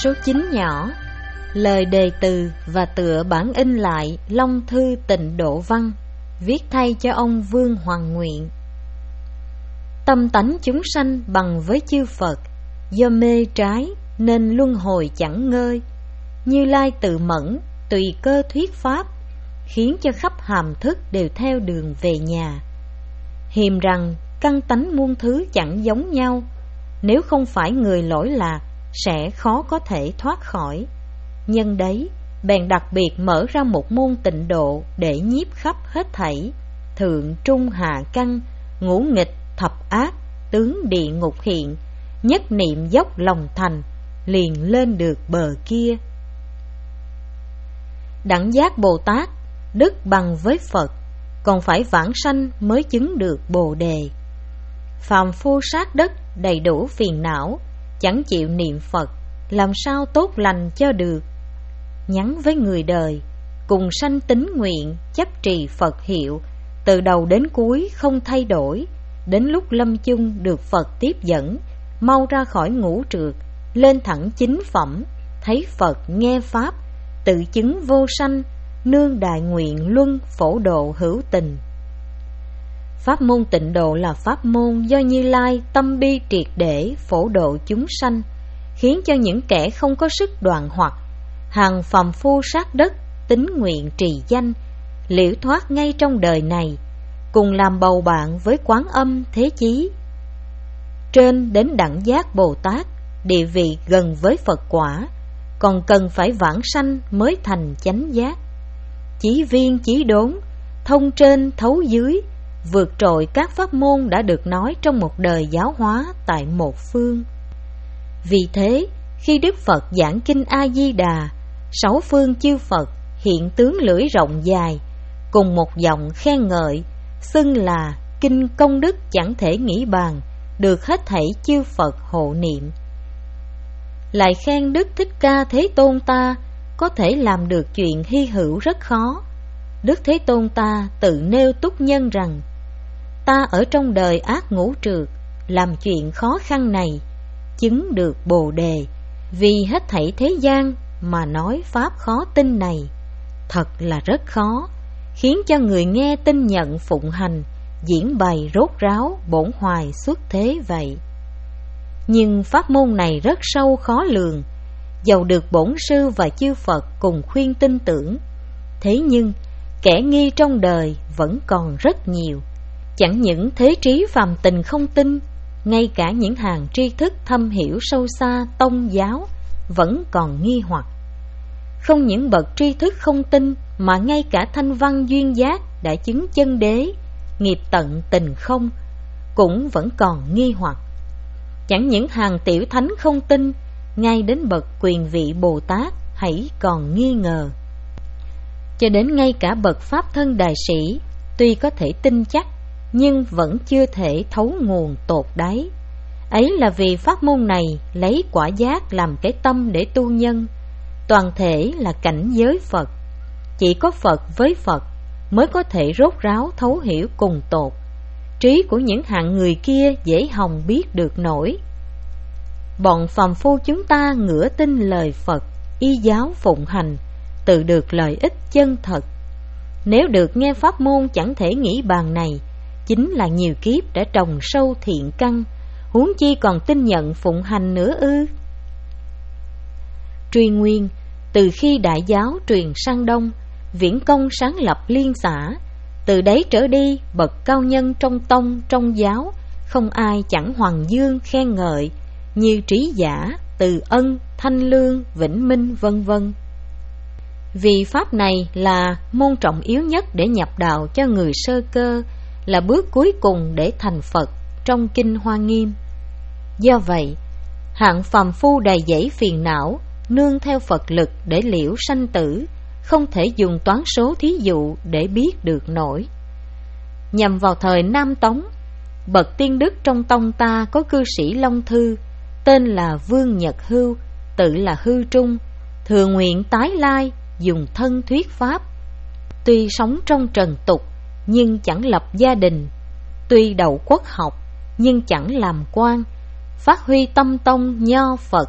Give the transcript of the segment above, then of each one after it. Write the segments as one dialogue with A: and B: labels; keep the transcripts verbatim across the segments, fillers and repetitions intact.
A: số chín nhỏ. Lời đề từ và tựa bản in lại Long Thư Tịnh Độ Văn, viết thay cho ông Vương Hoàng Nguyện. Tâm tánh chúng sanh bằng với chư Phật, do mê trái nên luân hồi chẳng ngơi. Như Lai tự mẫn tùy cơ thuyết pháp, khiến cho khắp hàm thức đều theo đường về nhà. Hiềm rằng căn tánh muôn thứ chẳng giống nhau, nếu không phải người lỗi lạc sẽ khó có thể thoát khỏi. Nhân đấy bèn đặc biệt mở ra một môn tịnh độ để nhiếp khắp hết thảy, thượng trung hạ căn, ngũ nghịch thập ác, tướng địa ngục hiện, nhất niệm dốc lòng thành, liền lên được bờ kia. Đẳng giác Bồ Tát đức bằng với Phật, còn phải vãng sanh mới chứng được Bồ đề. Phàm phu sát đất đầy đủ phiền não, chẳng chịu niệm Phật, làm sao tốt lành cho được. Nhắn với người đời, cùng sanh tín nguyện, chấp trì Phật hiệu, từ đầu đến cuối không thay đổi. Đến lúc lâm chung được Phật tiếp dẫn, mau ra khỏi ngũ trược, lên thẳng chính phẩm, thấy Phật nghe Pháp, tự chứng vô sanh, nương đại nguyện luân phổ độ hữu tình. Pháp môn tịnh độ là pháp môn do Như Lai tâm bi triệt để phổ độ chúng sanh, khiến cho những kẻ không có sức đoạn hoặc, hàng phàm phu sát đất, tín nguyện trì danh, liễu thoát ngay trong đời này, cùng làm bầu bạn với Quán Âm Thế Chí. Trên đến đẳng giác Bồ Tát, địa vị gần với Phật quả, còn cần phải vãng sanh mới thành chánh giác. Chí viên chí đốn, thông trên thấu dưới, vượt trội các pháp môn đã được nói trong một đời giáo hóa tại một phương. Vì thế, khi Đức Phật giảng kinh A-di-đà, sáu phương chư Phật hiện tướng lưỡi rộng dài, cùng một giọng khen ngợi, xưng là kinh công đức chẳng thể nghĩ bàn, được hết thảy chư Phật hộ niệm. Lại khen Đức Thích Ca Thế Tôn ta có thể làm được chuyện hy hữu rất khó. Đức Thế Tôn ta tự nêu túc nhân rằng, ta ở trong đời ác ngũ trược, làm chuyện khó khăn này, chứng được Bồ đề, vì hết thảy thế gian mà nói pháp khó tin này, thật là rất khó, khiến cho người nghe tin nhận phụng hành, diễn bày rốt ráo bổn hoài xuất thế vậy. Nhưng pháp môn này rất sâu khó lường, dầu được bổn sư và chư Phật cùng khuyên tin tưởng, thế nhưng kẻ nghi trong đời vẫn còn rất nhiều. Chẳng những thế trí phàm tình không tin, ngay cả những hàng tri thức thâm hiểu sâu xa tông giáo vẫn còn nghi hoặc. Không những bậc tri thức không tin, mà ngay cả thanh văn duyên giác đã chứng chân đế, nghiệp tận tình không, cũng vẫn còn nghi hoặc. Chẳng những hàng tiểu thánh không tin, ngay đến bậc quyền vị Bồ Tát hãy còn nghi ngờ. Cho đến ngay cả bậc pháp thân đại sĩ, tuy có thể tin chắc, nhưng vẫn chưa thể thấu nguồn tột đáy. Ấy là vì pháp môn này lấy quả giác làm cái tâm để tu nhân, toàn thể là cảnh giới Phật. Chỉ có Phật với Phật mới có thể rốt ráo thấu hiểu cùng tột. Trí của những hạng người kia dễ hòng biết được nổi. Bọn phàm phu chúng ta ngửa tin lời Phật, y giáo phụng hành, tự được lợi ích chân thật. Nếu được nghe pháp môn chẳng thể nghĩ bàn này, chính là nhiều kiếp đã trồng sâu thiện căn, huống chi còn tin nhận phụng hành nữa ư. Truy nguyên, từ khi đại giáo truyền sang Đông, Viễn Công sáng lập liên xã, từ đấy trở đi bậc cao nhân trong tông trong giáo, không ai chẳng hoàng dương khen ngợi, như Trí Giả, Từ Ân, Thanh Lương, Vĩnh Minh vân vân. Vì pháp này là môn trọng yếu nhất để nhập đạo cho người sơ cơ, là bước cuối cùng để thành Phật trong kinh Hoa Nghiêm. Do vậy, hạng phàm phu đầy dẫy phiền não, nương theo Phật lực để liễu sanh tử, không thể dùng toán số thí dụ để biết được nổi. Nhằm vào thời Nam Tống, bậc tiên đức trong tông ta có cư sĩ Long Thư, tên là Vương Nhật Hưu, tự là Hư Trung, thừa nguyện tái lai, dùng thân thuyết pháp. Tuy sống trong trần tục, nhưng chẳng lập gia đình. Tuy đậu quốc học, nhưng chẳng làm quan. Phát huy tâm tông nho Phật,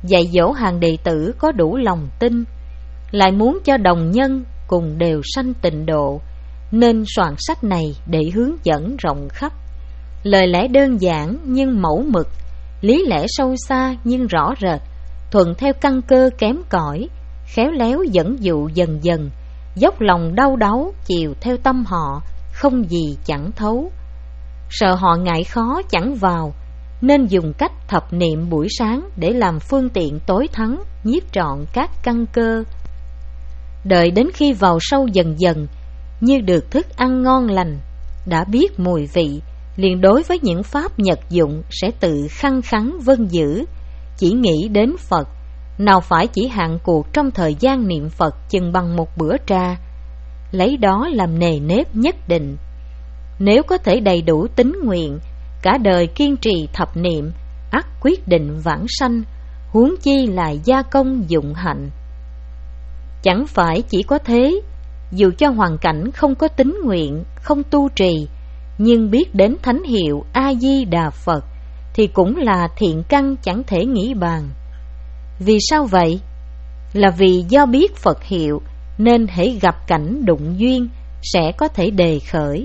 A: dạy dỗ hàng đệ tử có đủ lòng tin, lại muốn cho đồng nhân cùng đều sanh tịnh độ, nên soạn sách này để hướng dẫn rộng khắp. Lời lẽ đơn giản nhưng mẫu mực, lý lẽ sâu xa nhưng rõ rệt, thuận theo căn cơ kém cỏi, khéo léo dẫn dụ dần dần, dốc lòng đau đáu chiều theo tâm họ, không gì chẳng thấu. Sợ họ ngại khó chẳng vào, nên dùng cách thập niệm buổi sáng để làm phương tiện tối thắng, nhiếp trọn các căn cơ. Đợi đến khi vào sâu dần dần, như được thức ăn ngon lành, đã biết mùi vị, liền đối với những pháp nhật dụng sẽ tự khăng khắng vâng giữ, chỉ nghĩ đến Phật, nào phải chỉ hạn cuộc trong thời gian niệm Phật chừng bằng một bữa trà, lấy đó làm nề nếp nhất định. Nếu có thể đầy đủ tín nguyện, cả đời kiên trì thập niệm, ắt quyết định vãng sanh, huống chi là gia công dụng hạnh. Chẳng phải chỉ có thế, dù cho hoàn cảnh không có tín nguyện, không tu trì, nhưng biết đến thánh hiệu A-di-đà Phật thì cũng là thiện căn chẳng thể nghĩ bàn. Vì sao vậy? Là vì do biết Phật hiệu nên hễ gặp cảnh đụng duyên sẽ có thể đề khởi.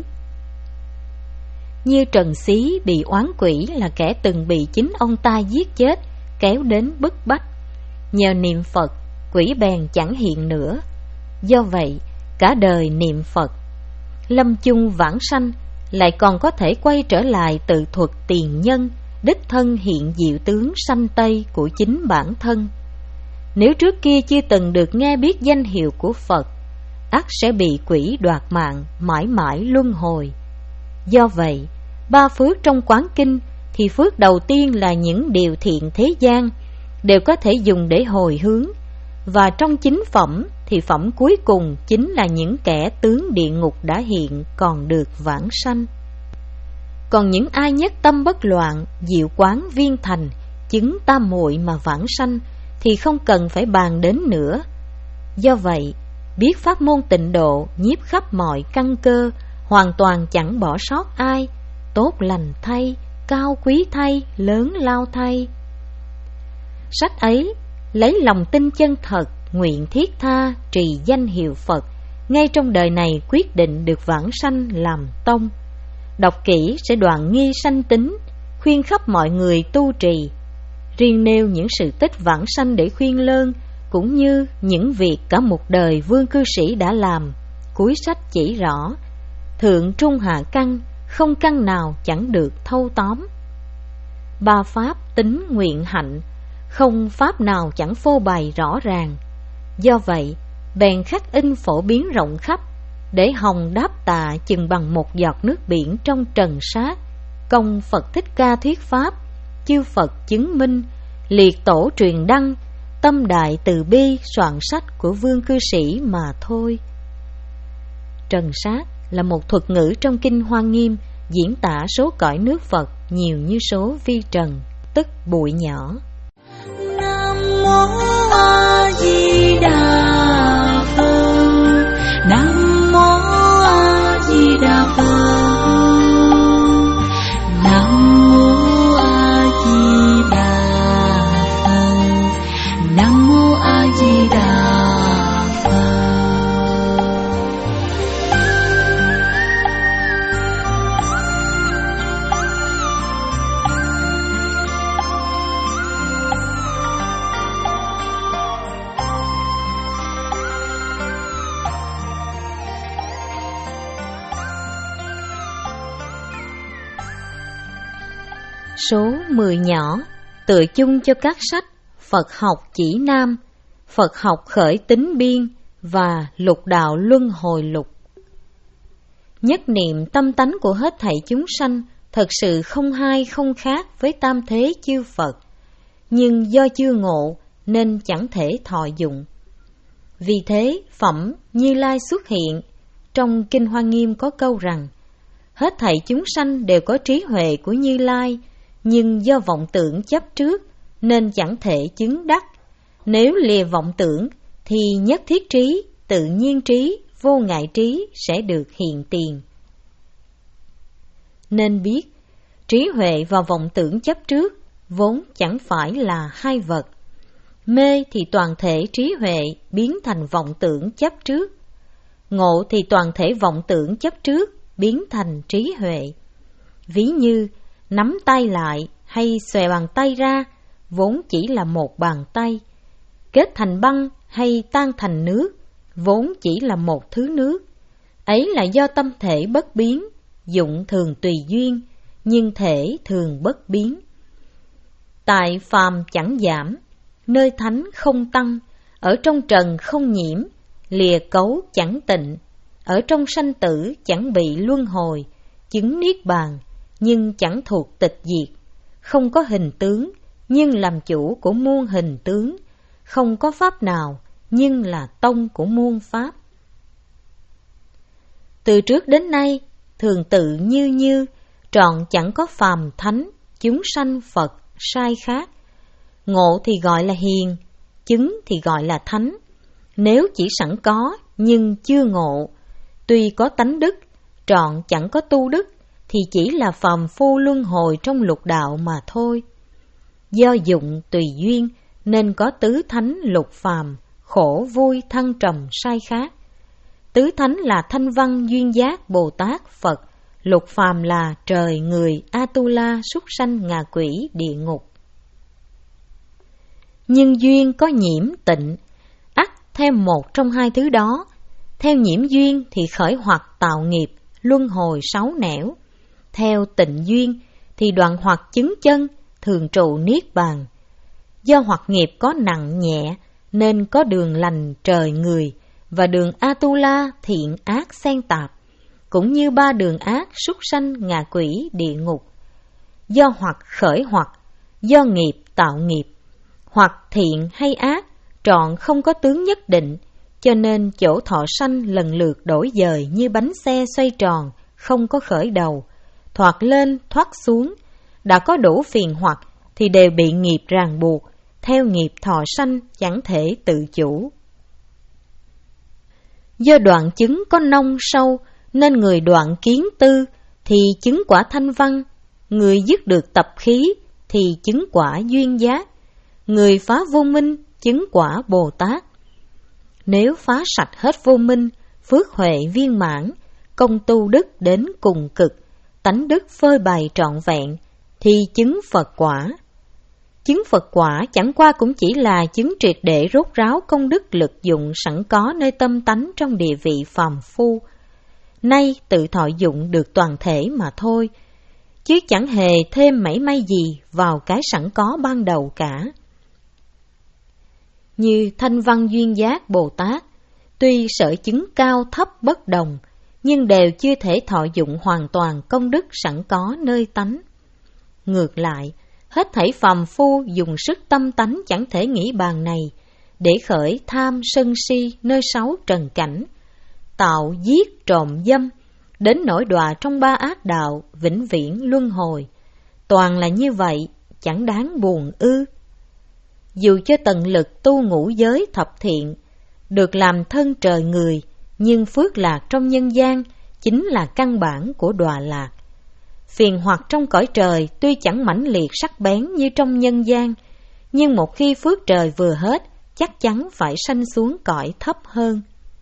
A: Như Trần Xí bị oán quỷ là kẻ từng bị chính ông ta giết chết, kéo đến bức bách. Nhờ niệm Phật, quỷ bèn chẳng hiện nữa. Do vậy, cả đời niệm Phật, lâm chung vãng sanh, lại còn có thể quay trở lại tự thuật tiền nhân, đích thân hiện diệu tướng sanh Tây của chính bản thân. Nếu trước kia chưa từng được nghe biết danh hiệu của Phật, ắt sẽ bị quỷ đoạt mạng, mãi mãi luân hồi. Do vậy, ba phước trong Quán Kinh thì phước đầu tiên là những điều thiện thế gian, đều có thể dùng để hồi hướng, và trong chính phẩm thì phẩm cuối cùng chính là những kẻ tướng địa ngục đã hiện còn được vãng sanh. Còn những ai nhất tâm bất loạn, diệu quán viên thành, chứng tam muội mà vãng sanh thì không cần phải bàn đến nữa. Do vậy, biết pháp môn tịnh độ nhiếp khắp mọi căn cơ, hoàn toàn chẳng bỏ sót ai, tốt lành thay, cao quý thay, lớn lao thay. Sách ấy lấy lòng tin chân thật, nguyện thiết tha trì danh hiệu Phật, ngay trong đời này quyết định được vãng sanh làm tông. Đọc kỹ sẽ đoạn nghi sanh tính, khuyên khắp mọi người tu trì. Riêng nêu những sự tích vãng sanh để khuyên lơn, cũng như những việc cả một đời vương cư sĩ đã làm. Cuối sách chỉ rõ, thượng trung hạ căn, không căn nào chẳng được thâu tóm. Ba pháp tính nguyện hạnh, không pháp nào chẳng phô bày rõ ràng. Do vậy, bèn khắc in phổ biến rộng khắp, để hồng đáp tạ chừng bằng một giọt nước biển trong trần sát. Công Phật Thích Ca thuyết pháp, chư Phật chứng minh, liệt tổ truyền đăng, tâm đại từ bi soạn sách của vương cư sĩ mà thôi. Trần sát là một thuật ngữ trong Kinh Hoa Nghiêm, diễn tả số cõi nước Phật nhiều như số vi trần, tức bụi nhỏ.
B: Nam mô A Di Đà Phật. Nam mô A Di Đà Phật. Nam mô A Di Đà Phật. Nam mô A Di Đà Phật.
A: Số mười nhỏ tựa chung cho các sách Phật học chỉ nam, Phật học khởi tính biên và Lục đạo luân hồi lục. Nhất niệm tâm tánh của hết thảy chúng sanh thật sự không hai không khác với tam thế chư Phật, nhưng do chưa ngộ nên chẳng thể thọ dụng. Vì thế phẩm Như Lai xuất hiện. Trong Kinh Hoa Nghiêm có câu rằng, hết thảy chúng sanh đều có trí huệ của Như Lai, nhưng do vọng tưởng chấp trước nên chẳng thể chứng đắc. Nếu lìa vọng tưởng thì nhất thiết trí, tự nhiên trí, vô ngại trí sẽ được hiện tiền. Nên biết, trí huệ và vọng tưởng chấp trước vốn chẳng phải là hai vật. Mê thì toàn thể trí huệ biến thành vọng tưởng chấp trước. Ngộ thì toàn thể vọng tưởng chấp trước biến thành trí huệ. Ví như nắm tay lại hay xòe bàn tay ra vốn chỉ là một bàn tay, kết thành băng hay tan thành nước vốn chỉ là một thứ nước. Ấy là do tâm thể bất biến, dụng thường tùy duyên, nhưng thể thường bất biến. Tại phàm chẳng giảm, nơi thánh không tăng, ở trong trần không nhiễm, lìa cấu chẳng tịnh, ở trong sanh tử chẳng bị luân hồi, chứng niết bàn nhưng chẳng thuộc tịch diệt, không có hình tướng nhưng làm chủ của muôn hình tướng, không có pháp nào nhưng là tông của muôn pháp. Từ trước đến nay, thường tự như như, trọn chẳng có phàm thánh, chúng sanh Phật sai khác. Ngộ thì gọi là hiền, chứng thì gọi là thánh. Nếu chỉ sẵn có nhưng chưa ngộ, tuy có tánh đức, trọn chẳng có tu đức, thì chỉ là phàm phu luân hồi trong lục đạo mà thôi. Do dụng tùy duyên nên có tứ thánh lục phàm, khổ vui thăng trầm sai khác. Tứ thánh là Thanh Văn Duyên Giác Bồ Tát Phật, lục phàm là trời người Atula súc sanh ngạ quỷ địa ngục. Nhưng duyên có nhiễm tịnh, ắt theo một trong hai thứ đó. Theo nhiễm duyên thì khởi hoặc tạo nghiệp, luân hồi sáu nẻo. Theo tịnh duyên thì đoạn hoặc chứng chân, thường trụ niết bàn. Do hoặc nghiệp có nặng nhẹ nên có đường lành trời người và đường Atula thiện ác xen tạp, cũng như ba đường ác súc sanh ngạ quỷ địa ngục. Do hoặc khởi hoặc, do nghiệp tạo nghiệp, hoặc thiện hay ác, trọn không có tướng nhất định, cho nên chỗ thọ sanh lần lượt đổi dời như bánh xe xoay tròn, không có khởi đầu, thoạt lên thoát xuống. Đã có đủ phiền hoặc thì đều bị nghiệp ràng buộc, theo nghiệp thọ sanh chẳng thể tự chủ. Do đoạn chứng có nông sâu nên người đoạn kiến tư thì chứng quả thanh văn, người dứt được tập khí thì chứng quả duyên giác, người phá vô minh chứng quả Bồ Tát. Nếu phá sạch hết vô minh, phước huệ viên mãn, công tu đức đến cùng cực, tánh đức phơi bày trọn vẹn, thì chứng Phật quả. Chứng Phật quả chẳng qua cũng chỉ là chứng triệt để rốt ráo công đức lực dụng sẵn có nơi tâm tánh trong địa vị phàm phu. Nay tự thọ dụng được toàn thể mà thôi, chứ chẳng hề thêm mảy may gì vào cái sẵn có ban đầu cả. Như Thanh Văn Duyên Giác Bồ Tát, tuy sở chứng cao thấp bất đồng, nhưng đều chưa thể thọ dụng hoàn toàn công đức sẵn có nơi tánh. Ngược lại, hết thảy phàm phu dùng sức tâm tánh chẳng thể nghĩ bàn này, để khởi tham sân si nơi sáu trần cảnh, tạo giết trộm dâm, đến nỗi đọa trong ba ác đạo, vĩnh viễn luân hồi. Toàn là như vậy, chẳng đáng buồn ư. Dù cho tận lực tu ngũ giới thập thiện, được làm thân trời người, nhưng phước lạc trong nhân gian chính là căn bản của đọa lạc. Phiền hoặc trong cõi trời tuy chẳng mãnh liệt sắc bén như trong nhân gian, nhưng một khi phước trời vừa hết, chắc chắn phải sanh xuống cõi thấp hơn.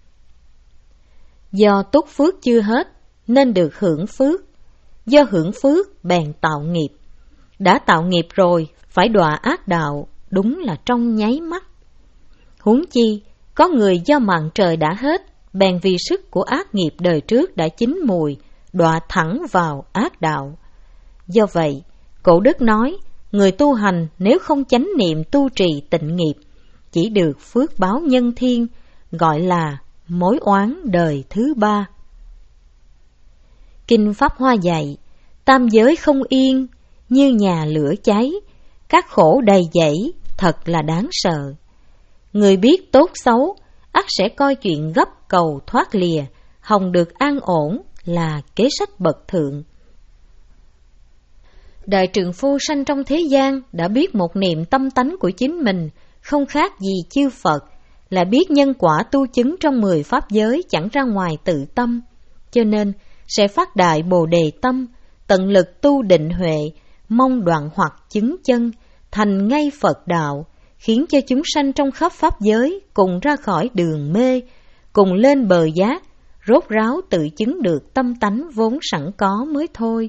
A: Do túc phước chưa hết, nên được hưởng phước. Do hưởng phước, bèn tạo nghiệp. Đã tạo nghiệp rồi, phải đọa ác đạo, đúng là trong nháy mắt. Huống chi, có người do mạng trời đã hết, bèn vì sức của ác nghiệp đời trước đã chín mùi, đọa thẳng vào ác đạo. Do vậy, Cổ Đức nói, người tu hành nếu không chánh niệm tu trì tịnh nghiệp, chỉ được phước báo nhân thiên, gọi là mối oán đời thứ ba. Kinh Pháp Hoa dạy, tam giới không yên, như nhà lửa cháy, các khổ đầy dẫy, thật là đáng sợ. Người biết tốt xấu, ắt sẽ coi chuyện gấp cầu thoát lìa, hòng được an ổn là kế sách bậc thượng. Đại trượng phu sanh trong thế gian đã biết một niệm tâm tánh của chính mình, không khác gì chư Phật, là biết nhân quả tu chứng trong mười pháp giới chẳng ra ngoài tự tâm, cho nên sẽ phát đại Bồ Đề tâm, tận lực tu định huệ, mong đoạn hoặc chứng chân, thành ngay Phật đạo, khiến cho chúng sanh trong khắp pháp giới cùng ra khỏi đường mê, cùng lên bờ giác, rốt ráo tự chứng được tâm tánh vốn sẵn có mới thôi.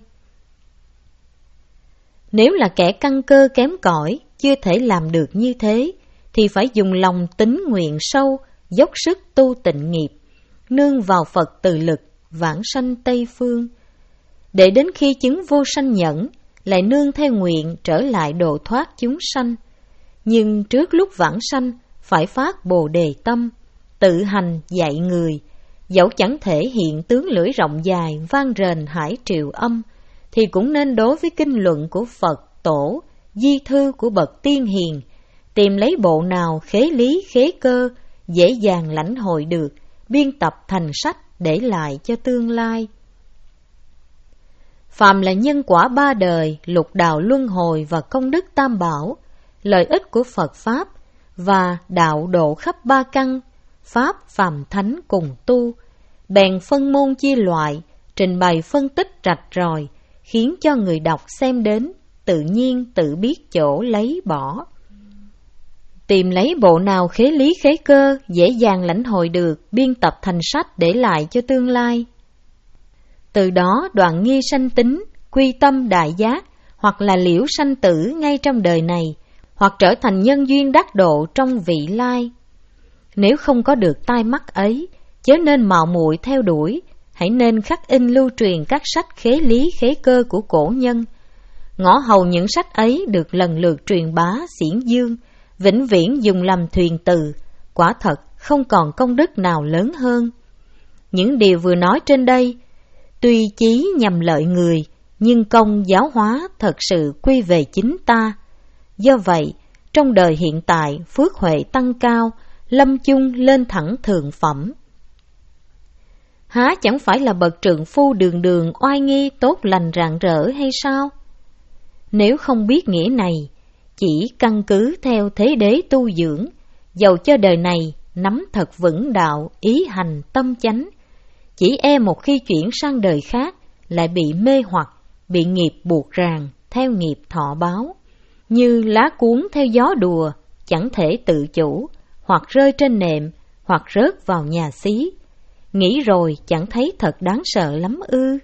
A: Nếu là kẻ căn cơ kém cỏi, chưa thể làm được như thế, thì phải dùng lòng tín nguyện sâu, dốc sức tu tịnh nghiệp, nương vào Phật từ lực, vãng sanh Tây Phương. Để đến khi chứng vô sanh nhẫn, lại nương theo nguyện trở lại độ thoát chúng sanh. Nhưng trước lúc vãng sanh, phải phát Bồ Đề tâm, tự hành dạy người, dẫu chẳng thể hiện tướng lưỡi rộng dài vang rền hải triều âm, thì cũng nên đối với kinh luận của Phật Tổ, di thư của bậc tiên hiền, tìm lấy bộ nào khế lý khế cơ, dễ dàng lãnh hội được, biên tập thành sách để lại cho tương lai. Phàm là nhân quả ba đời, lục đạo luân hồi và công đức tam bảo, lợi ích của Phật Pháp và đạo độ khắp ba căn, Pháp phàm thánh cùng tu, bèn phân môn chia loại, trình bày phân tích rạch ròi, khiến cho người đọc xem đến, tự nhiên tự biết chỗ lấy bỏ. Tìm lấy bộ nào khế lý khế cơ, dễ dàng lãnh hội được, biên tập thành sách để lại cho tương lai. Từ đó đoạn nghi sanh tính, quy tâm đại giác, hoặc là liễu sanh tử ngay trong đời này, hoặc trở thành nhân duyên đắc độ trong vị lai. Nếu không có được tai mắt ấy, chớ nên mạo muội theo đuổi, hãy nên khắc in lưu truyền các sách khế lý khế cơ của cổ nhân. Ngõ hầu những sách ấy được lần lượt truyền bá xiển dương, vĩnh viễn dùng làm thuyền từ, quả thật không còn công đức nào lớn hơn. Những điều vừa nói trên đây, tuy chí nhằm lợi người, nhưng công giáo hóa thật sự quy về chính ta. Do vậy, trong đời hiện tại phước huệ tăng cao, lâm chung lên thẳng thượng phẩm. Há chẳng phải là bậc trượng phu đường đường oai nghi tốt lành rạng rỡ hay sao? Nếu không biết nghĩa này, chỉ căn cứ theo thế đế tu dưỡng, dầu cho đời này nắm thật vững đạo, ý hành tâm chánh, chỉ e một khi chuyển sang đời khác lại bị mê hoặc, bị nghiệp buộc ràng, theo nghiệp thọ báo, như lá cuốn theo gió đùa, chẳng thể tự chủ, hoặc rơi trên nệm, hoặc rớt vào nhà xí. Nghĩ rồi chẳng thấy thật đáng sợ lắm ư?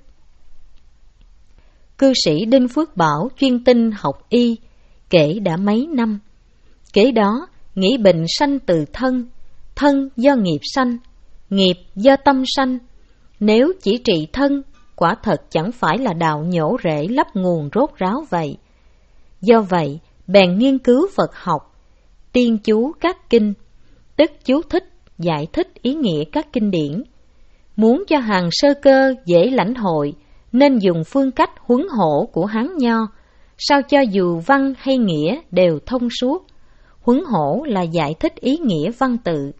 A: Cư sĩ Đinh Phước Bảo chuyên tinh học y, kể đã mấy năm. Kế đó, nghĩ bệnh sanh từ thân, thân do nghiệp sanh, nghiệp do tâm sanh. Nếu chỉ trị thân, quả thật chẳng phải là đạo nhổ rễ lấp nguồn rốt ráo vậy. Do vậy, bèn nghiên cứu Phật học, tiên chú các kinh, tức chú thích, giải thích ý nghĩa các kinh điển. Muốn cho hàng sơ cơ dễ lãnh hội, nên dùng phương cách huấn hộ của Hán Nho, sao cho dù văn hay nghĩa đều thông suốt. Huấn hộ là giải thích ý nghĩa văn tự.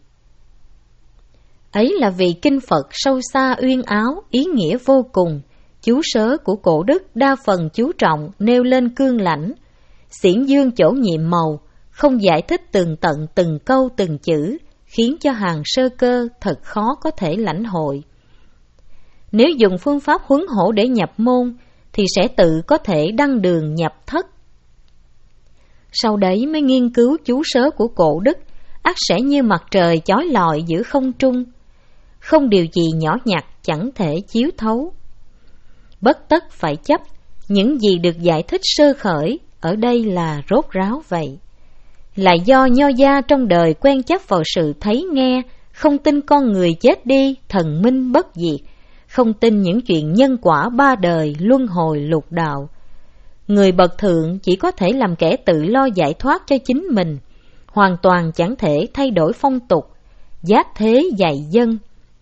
A: Ấy là vì kinh Phật sâu xa uyên áo, ý nghĩa vô cùng. Chú sớ của cổ đức đa phần chú trọng nêu lên cương lãnh, xiển dương chỗ nhiệm màu, không giải thích tường tận từng câu từng chữ, khiến cho hàng sơ cơ thật khó có thể lãnh hội. Nếu dùng phương pháp huấn hộ để nhập môn, thì sẽ tự có thể đăng đường nhập thất. Sau đấy mới nghiên cứu chú sớ của cổ đức, ắt sẽ như mặt trời chói lọi giữa không trung, không điều gì nhỏ nhặt chẳng thể chiếu thấu. Bất tất phải chấp, những gì được giải thích sơ khởi ở đây là rốt ráo vậy. Là do nho gia trong đời quen chấp vào sự thấy nghe, không tin con người chết đi, thần minh bất diệt, không tin những chuyện nhân quả ba đời, luân hồi lục đạo. Người bậc thượng chỉ có thể làm kẻ tự lo giải thoát cho chính mình, hoàn toàn chẳng thể thay đổi phong tục, giác thế dạy dân.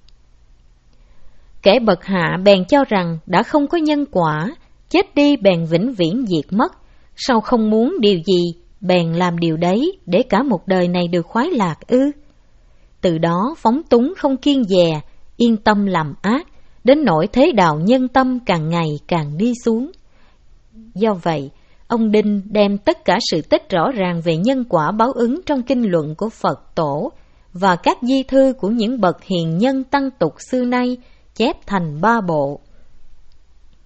A: Kẻ bậc hạ bèn cho rằng đã không có nhân quả, chết đi bèn vĩnh viễn diệt mất, sao không muốn điều gì, bèn làm điều đấy để cả một đời này được khoái lạc ư? Từ đó phóng túng không kiêng dè, yên tâm làm ác, đến nỗi thế đạo nhân tâm càng ngày càng đi xuống. Do vậy, ông Đinh đem tất cả sự tích rõ ràng về nhân quả báo ứng trong kinh luận của Phật Tổ và các di thư của những bậc hiền nhân tăng tục xưa nay chép thành ba bộ.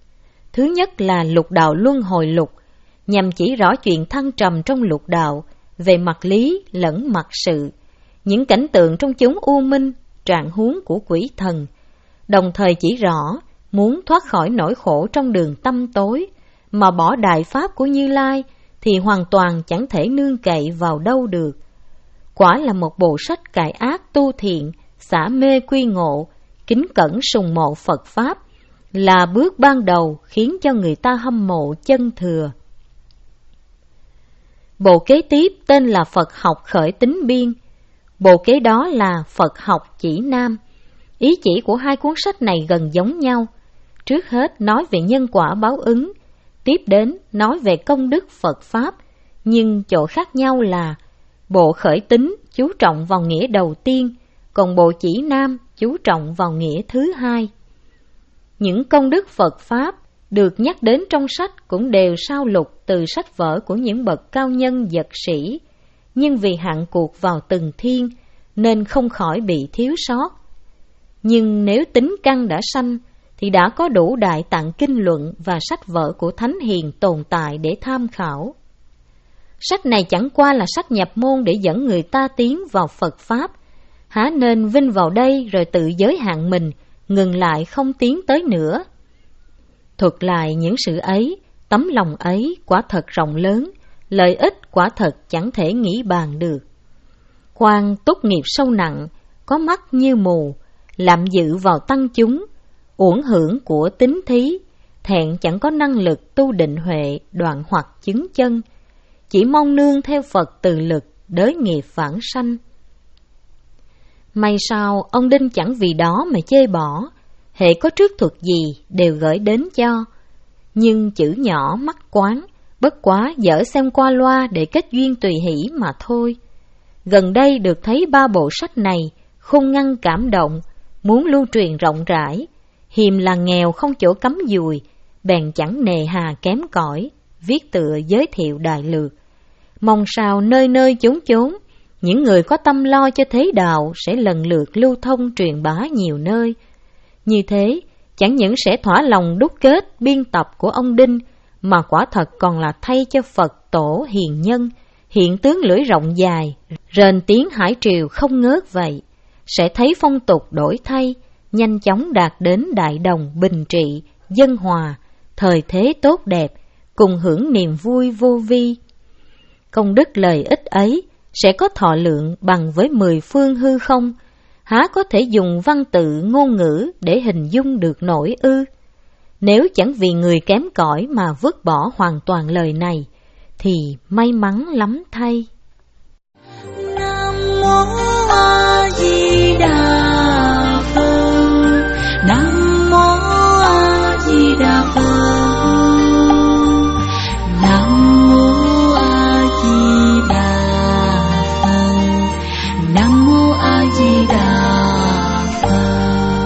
A: Thứ nhất là lục đạo luân hồi lục, nhằm chỉ rõ chuyện thăng trầm trong lục đạo, về mặt lý lẫn mặt sự, những cảnh tượng trong chốn u minh, trạng huống của quỷ thần, đồng thời chỉ rõ muốn thoát khỏi nỗi khổ trong đường tăm tối mà bỏ đại pháp của Như Lai thì hoàn toàn chẳng thể nương cậy vào đâu được. Quả là một bộ sách cải ác tu thiện, xả mê quy ngộ, kính cẩn sùng mộ Phật Pháp, là bước ban đầu khiến cho người ta hâm mộ chân thừa. Bộ kế tiếp tên là Phật học khởi tính biên, bộ kế đó là Phật học chỉ nam. Ý chỉ của hai cuốn sách này gần giống nhau. Trước hết nói về nhân quả báo ứng, tiếp đến nói về công đức Phật Pháp, nhưng chỗ khác nhau là bộ khởi tính chú trọng vào nghĩa đầu tiên, còn bộ chỉ nam chú trọng vào nghĩa thứ hai. Những công đức Phật Pháp được nhắc đến trong sách cũng đều sao lục từ sách vở của những bậc cao nhân dật sĩ, nhưng vì hạn cuộc vào từng thiên nên không khỏi bị thiếu sót. Nhưng nếu tính căn đã sanh thì đã có đủ Đại Tạng Kinh Luận và sách vở của Thánh Hiền tồn tại để tham khảo. Sách này chẳng qua là sách nhập môn để dẫn người ta tiến vào Phật Pháp, há nên vinh vào đây rồi tự giới hạn mình, ngừng lại không tiến tới nữa. Thuật lại những sự ấy, tấm lòng ấy quả thật rộng lớn, lợi ích quả thật chẳng thể nghĩ bàn được. Khoan tốt nghiệp sâu nặng, có mắt như mù, lạm dự vào tăng chúng, uổng hưởng của tín thí, thẹn chẳng có năng lực tu định huệ, đoạn hoặc chứng chân, chỉ mong nương theo Phật từ lực, đới nghiệp vãng sanh. May sao ông Đinh chẳng vì đó mà chê bỏ, hệ có trước thuật gì đều gửi đến cho, nhưng chữ nhỏ mắt quán, bất quá dở xem qua loa để kết duyên tùy hỷ mà thôi. Gần đây được thấy ba bộ sách này, khôn ngăn cảm động, muốn lưu truyền rộng rãi, hiềm là nghèo không chỗ cắm dùi, bèn chẳng nề hà kém cỏi, viết tựa giới thiệu đại lược. Mong sao nơi nơi chốn chốn, những người có tâm lo cho thế đạo sẽ lần lượt lưu thông truyền bá nhiều nơi. Như thế, chẳng những sẽ thỏa lòng đúc kết biên tập của ông Đinh, mà quả thật còn là thay cho Phật tổ hiền nhân, hiện tướng lưỡi rộng dài, rền tiếng hải triều không ngớt vậy, sẽ thấy phong tục đổi thay, nhanh chóng đạt đến đại đồng bình trị, dân hòa, thời thế tốt đẹp, cùng hưởng niềm vui vô vi. Công đức lợi ích ấy sẽ có thọ lượng bằng với mười phương hư không, há có thể dùng văn tự ngôn ngữ để hình dung được nổi ư? Nếu chẳng vì người kém cỏi mà vứt bỏ hoàn toàn lời này, thì may mắn lắm thay.
B: Nam mô A Di Đà Phật. Nam mô A Di Đà Phật. Nam mô A Di Đà Phật. Nam mô A Di Đà Phật.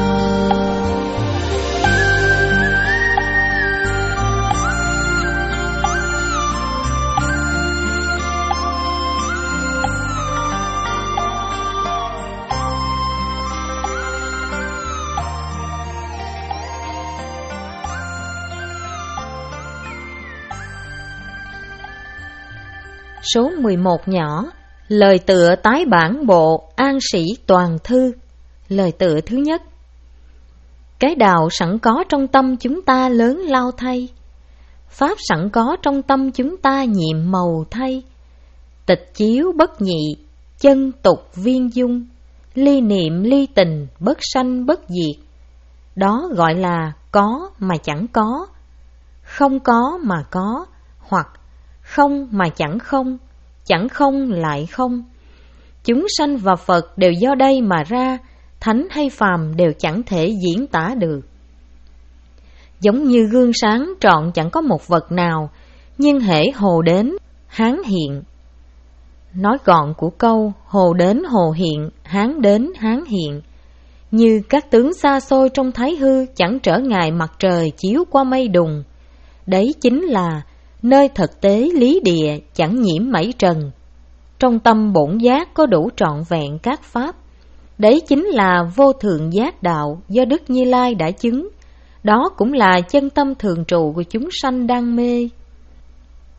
A: Số mười một nhỏ, lời tựa tái bản bộ An Sĩ Toàn Thư. Lời tựa thứ nhất: cái đạo sẵn có trong tâm chúng ta lớn lao thay, pháp sẵn có trong tâm chúng ta nhiệm màu thay. Tịch chiếu bất nhị, chân tục viên dung, ly niệm ly tình, bất sanh bất diệt. Đó gọi là có mà chẳng có, không có mà có, hoặc không mà chẳng không, chẳng không lại không. Chúng sanh và Phật đều do đây mà ra, thánh hay phàm đều chẳng thể diễn tả được. Giống như gương sáng trọn chẳng có một vật nào, nhưng hễ hồ đến, hán hiện. Nói gọn của câu hồ đến hồ hiện, hán đến hán hiện. Như các tướng xa xôi trong thái hư chẳng trở ngại mặt trời chiếu qua mây đùng. Đấy chính là nơi thực tế lý địa chẳng nhiễm mảy trần. Trong tâm bổn giác có đủ trọn vẹn các pháp. Đấy chính là vô thượng giác đạo do Đức Như Lai đã chứng. Đó cũng là chân tâm thường trụ của chúng sanh đang mê.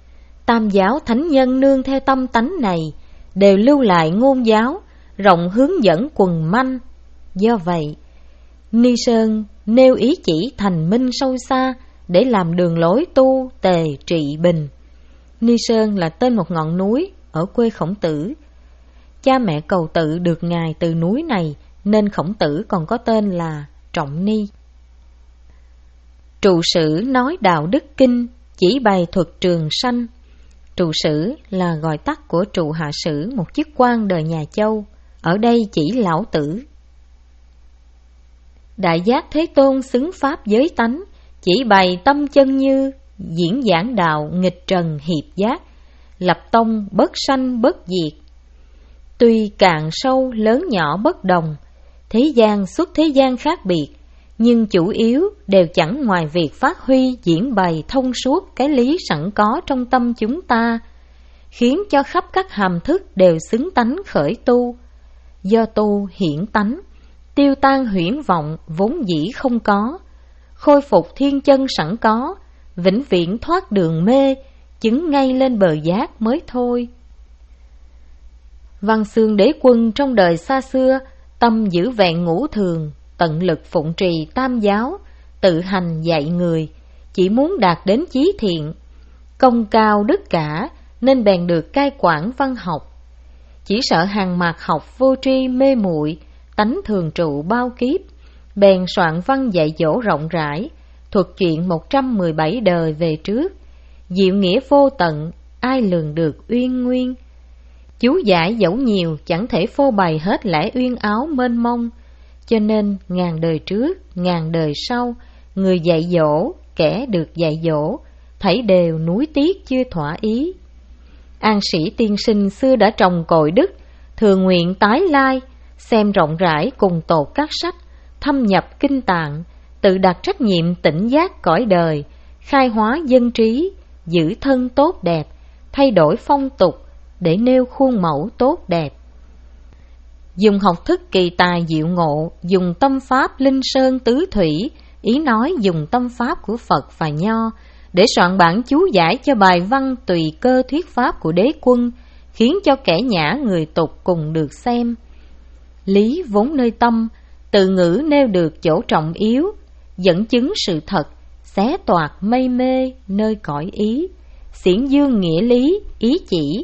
A: Tam giáo thánh nhân nương theo tâm tánh này đều lưu lại ngôn giáo, rộng hướng dẫn quần manh. Do vậy, Ni Sơn nêu ý chỉ thành minh sâu xa để làm đường lối tu tề trị bình. Ni Sơn là tên một ngọn núi ở quê Khổng Tử. Cha mẹ Cầu Tự được ngài từ núi này nên Khổng Tử còn có tên là Trọng Ni. Trụ Sử nói đạo đức kinh, chỉ bày thuật trường sanh. Trụ Sử là gọi tắt của Trụ Hạ Sử, một chức quan đời nhà Châu, ở đây chỉ Lão Tử. Đại Giác Thế Tôn xứng pháp giới tánh, chỉ bày tâm chân như, diễn giảng đạo nghịch trần hiệp giác, lập tông bất sanh bất diệt. Tuy cạn sâu lớn nhỏ bất đồng, thế gian xuất thế gian khác biệt, nhưng chủ yếu đều chẳng ngoài việc phát huy diễn bày thông suốt cái lý sẵn có trong tâm chúng ta, khiến cho khắp các hàm thức đều xứng tánh khởi tu. Do tu hiển tánh, tiêu tan huyễn vọng vốn dĩ không có, khôi phục thiên chân sẵn có, vĩnh viễn thoát đường mê, chứng ngay lên bờ giác mới thôi. Văn Xương Đế Quân trong đời xa xưa, tâm giữ vẹn ngũ thường, tận lực phụng trì tam giáo, tự hành dạy người, chỉ muốn đạt đến chí thiện, công cao đức cả, nên bèn được cai quản văn học. Chỉ sợ hàng mạt học vô tri mê muội, tánh thường trụ bao kiếp, bèn soạn văn dạy dỗ rộng rãi, thuật chuyện một trăm mười bảy đời về trước, diệu nghĩa vô tận, ai lường được uyên nguyên. Chú giải dẫu nhiều chẳng thể phô bày hết lẽ uyên áo mênh mông, cho nên ngàn đời trước, ngàn đời sau, người dạy dỗ, kẻ được dạy dỗ, thảy đều nuối tiếc chưa thỏa ý. An Sĩ tiên sinh xưa đã trồng cội đức, thường nguyện tái lai, xem rộng rãi cùng tột các sách, thâm nhập kinh tạng, tự đặt trách nhiệm tỉnh giác cõi đời, khai hóa dân trí, giữ thân tốt đẹp, thay đổi phong tục, để nêu khuôn mẫu tốt đẹp. Dùng học thức kỳ tài diệu ngộ, dùng tâm pháp linh sơn tứ thủy, ý nói dùng tâm pháp của Phật và Nho, để soạn bản chú giải cho bài văn tùy cơ thuyết pháp của Đế Quân, khiến cho kẻ nhã người tục cùng được xem. Lý vốn nơi tâm, từ ngữ nêu được chỗ trọng yếu, dẫn chứng sự thật, xé toạc mây mê nơi cõi ý, xiển dương nghĩa lý, ý chỉ,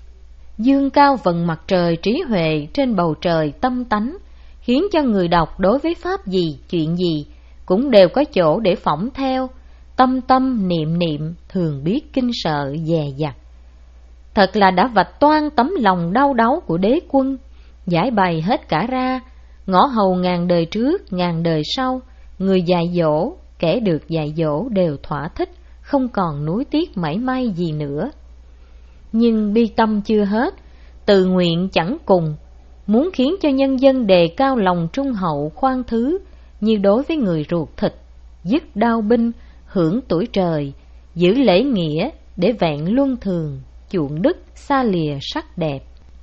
A: dương cao vầng mặt trời trí huệ trên bầu trời tâm tánh, khiến cho người đọc đối với pháp gì, chuyện gì cũng đều có chỗ để phỏng theo, tâm tâm niệm niệm thường biết kinh sợ dè dặt. Thật là đã vạch toan tấm lòng đau đáu của Đế Quân, giải bày hết cả ra, ngõ hầu ngàn đời trước, ngàn đời sau, người dạy dỗ, kẻ được dạy dỗ đều thỏa thích, không còn nuối tiếc mảy may gì nữa. Nhưng bi tâm chưa hết, tự nguyện chẳng cùng, muốn khiến cho nhân dân đề cao lòng trung hậu khoan thứ, như đối với người ruột thịt, dứt đao binh, hưởng tuổi trời, giữ lễ nghĩa để vẹn luân thường, chuộng đức xa lìa sắc đẹp.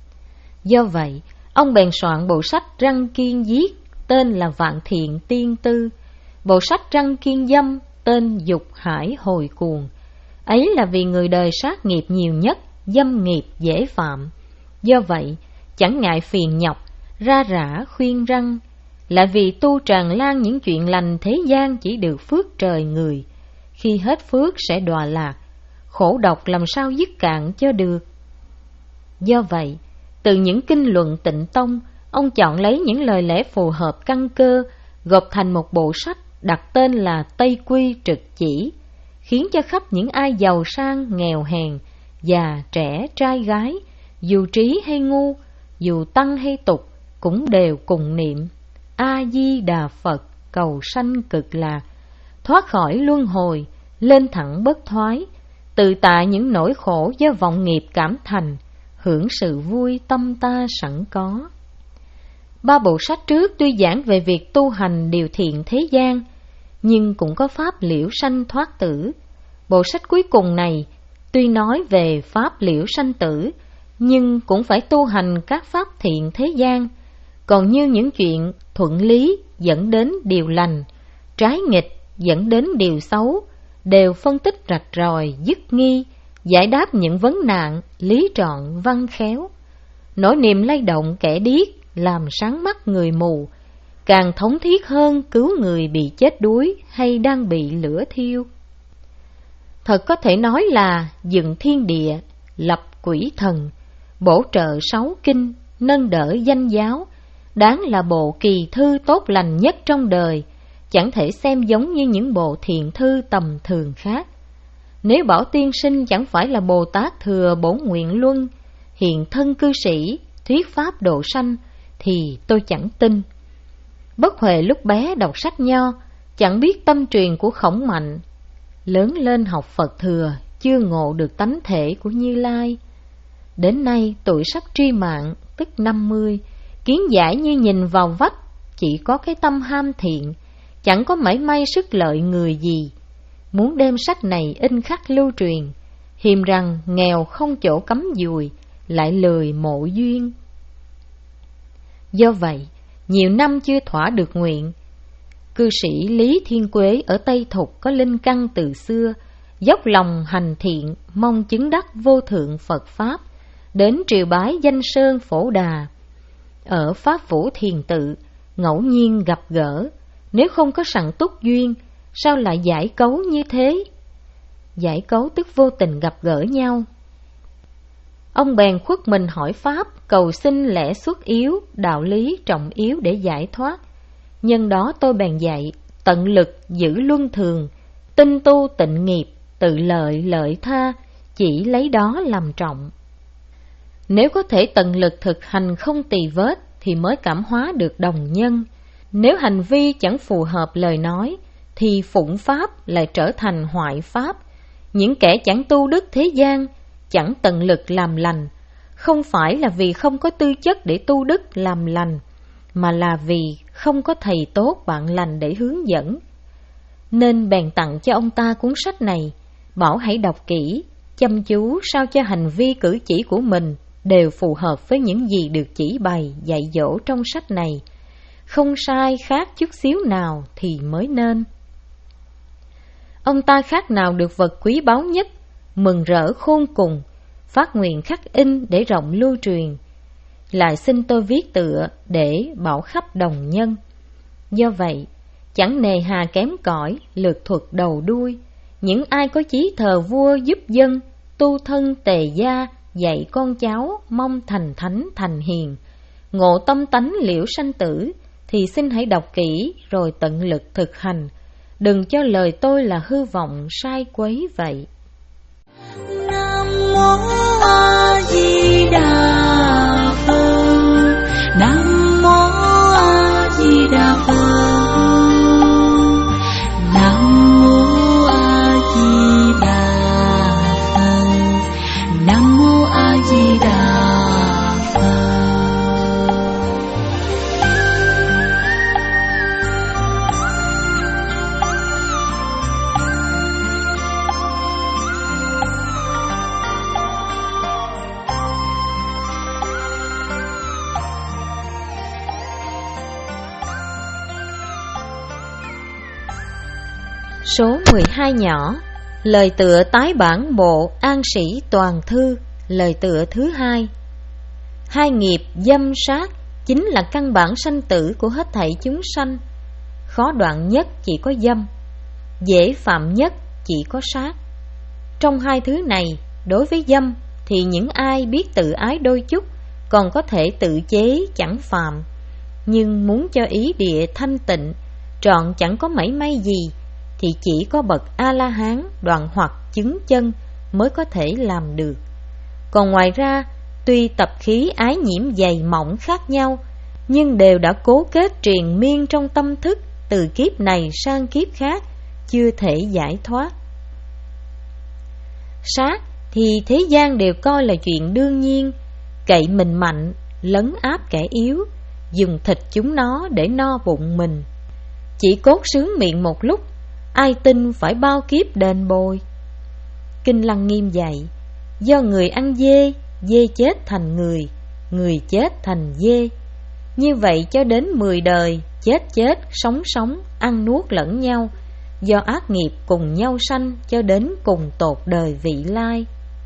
A: Do vậy, ông bèn soạn bộ sách Răng Kiên Giết, tên là Vạn Thiện Tiên Tư, bộ sách Răng Kiên Dâm, tên Dục Hải Hồi Cuồng. Ấy là vì người đời sát nghiệp nhiều nhất, dâm nghiệp dễ phạm. Do vậy, chẳng ngại phiền nhọc, ra rã khuyên răng, là vì tu tràn lan những chuyện lành thế gian chỉ được phước trời người, khi hết phước sẽ đọa lạc, khổ độc làm sao dứt cạn cho được. Do vậy, từ những kinh luận Tịnh Tông, ông chọn lấy những lời lẽ phù hợp căn cơ, gộp thành một bộ sách đặt tên là Tây Quy Trực Chỉ, khiến cho khắp những ai giàu sang nghèo hèn, già trẻ trai gái, dù trí hay ngu, dù tăng hay tục, cũng đều cùng niệm A Di Đà Phật, cầu sanh cực lạc, thoát khỏi luân hồi, lên thẳng bất thoái, tự tại những nỗi khổ do vọng nghiệp cảm thành, hưởng sự vui tâm ta sẵn có. Ba bộ sách trước tuy giảng về việc tu hành điều thiện thế gian, nhưng cũng có pháp liễu sanh thoát tử. Bộ sách cuối cùng này tuy nói về pháp liễu sanh tử, nhưng cũng phải tu hành các pháp thiện thế gian. Còn như những chuyện thuận lý dẫn đến điều lành, trái nghịch dẫn đến điều xấu, đều phân tích rạch ròi, dứt nghi, giải đáp những vấn nạn, lý trọn văn khéo. Nỗi niềm lay động kẻ điếc, làm sáng mắt người mù, càng thống thiết hơn cứu người bị chết đuối hay đang bị lửa thiêu. Thật có thể nói là dựng thiên địa, lập quỷ thần, bổ trợ sáu kinh, nâng đỡ danh giáo, đáng là bộ kỳ thư tốt lành nhất trong đời, chẳng thể xem giống như những bộ thiện thư tầm thường khác. Nếu bảo tiên sinh chẳng phải là Bồ Tát thừa bổn nguyện luân, hiện thân cư sĩ, thuyết pháp độ sanh, thì tôi chẳng tin. Bất Huệ lúc bé đọc sách nho, chẳng biết tâm truyền của Khổng Mạnh. Lớn lên học Phật thừa, chưa ngộ được tánh thể của Như Lai. Đến nay tuổi sắp tri mạng, tức năm mươi, kiến giải như nhìn vào vách, chỉ có cái tâm ham thiện, chẳng có mảy may sức lợi người gì. Muốn đem sách này in khắc lưu truyền, hiềm rằng nghèo không chỗ cắm dùi, lại lười mộ duyên. Do vậy, nhiều năm chưa thỏa được nguyện. Cư sĩ Lý Thiên Quế ở Tây Thục có linh căn từ xưa, dốc lòng hành thiện, mong chứng đắc vô thượng Phật Pháp, đến triều bái Danh Sơn Phổ Đà. Ở Pháp Vũ Thiền Tự, ngẫu nhiên gặp gỡ, nếu không có sẵn túc duyên, sao lại giải cấu như thế? Giải cấu tức vô tình gặp gỡ nhau. Ông bèn khuất mình hỏi Pháp, cầu xin lẽ xuất yếu, đạo lý trọng yếu để giải thoát. Nhân đó tôi bèn dạy, tận lực giữ luân thường, tinh tu tịnh nghiệp, tự lợi lợi tha, chỉ lấy đó làm trọng. Nếu có thể tận lực thực hành không tì vết, thì mới cảm hóa được đồng nhân. Nếu hành vi chẳng phù hợp lời nói, thì phụng pháp lại trở thành hoại pháp. Những kẻ chẳng tu đức thế gian, chẳng tận lực làm lành, không phải là vì không có tư chất để tu đức làm lành, mà là vì không có thầy tốt bạn lành để hướng dẫn. Nên bèn tặng cho ông ta cuốn sách này, bảo hãy đọc kỹ, chăm chú sao cho hành vi cử chỉ của mình đều phù hợp với những gì được chỉ bày, dạy dỗ trong sách này, không sai khác chút xíu nào thì mới nên. Ông ta khác nào được vật quý báu nhất, mừng rỡ khôn cùng, phát nguyện khắc in để rộng lưu truyền. Lại xin tôi viết tựa để bảo khắp đồng nhân. Do vậy, chẳng nề hà kém cỏi, lược thuật đầu đuôi. Những ai có chí thờ vua giúp dân, tu thân tề gia, dạy con cháu, mong thành thánh thành hiền, ngộ tâm tánh liễu sanh tử, thì xin hãy đọc kỹ rồi tận lực thực hành. Đừng cho lời tôi là hư vọng sai quấy vậy.
B: Nam mô A Di Đà Phật. Nam mô A Di Đà Phật. Nam mô A Di Đà Phật. Nam mô A Di Đà Phật.
A: Số mười hai nhỏ. Lời tựa tái bản bộ An Sĩ Toàn Thư. Lời tựa thứ hai. Hai nghiệp dâm sát chính là căn bản sanh tử của hết thảy chúng sanh. Khó đoạn nhất chỉ có dâm, dễ phạm nhất chỉ có sát. Trong hai thứ này, đối với dâm thì những ai biết tự ái đôi chút còn có thể tự chế chẳng phạm. Nhưng muốn cho ý địa thanh tịnh, trọn chẳng có mảy may gì, thì chỉ có bậc A-la-hán đoạn hoặc chứng chân mới có thể làm được. Còn ngoài ra, tuy tập khí ái nhiễm dày mỏng khác nhau, nhưng đều đã cố kết triền miên trong tâm thức từ kiếp này sang kiếp khác, chưa thể giải thoát. Sát thì thế gian đều coi là chuyện đương nhiên, cậy mình mạnh, lấn áp kẻ yếu, dùng thịt chúng nó để no bụng mình. Chỉ cốt sướng miệng một lúc, ai tin phải bao kiếp đền bồi. Kinh Lăng Nghiêm dạy, do người ăn dê, dê chết thành người, người chết thành dê. Như vậy cho đến mười đời, chết chết, sống sống, ăn nuốt lẫn nhau, do ác nghiệp cùng nhau sanh cho đến cùng tột đời vị lai.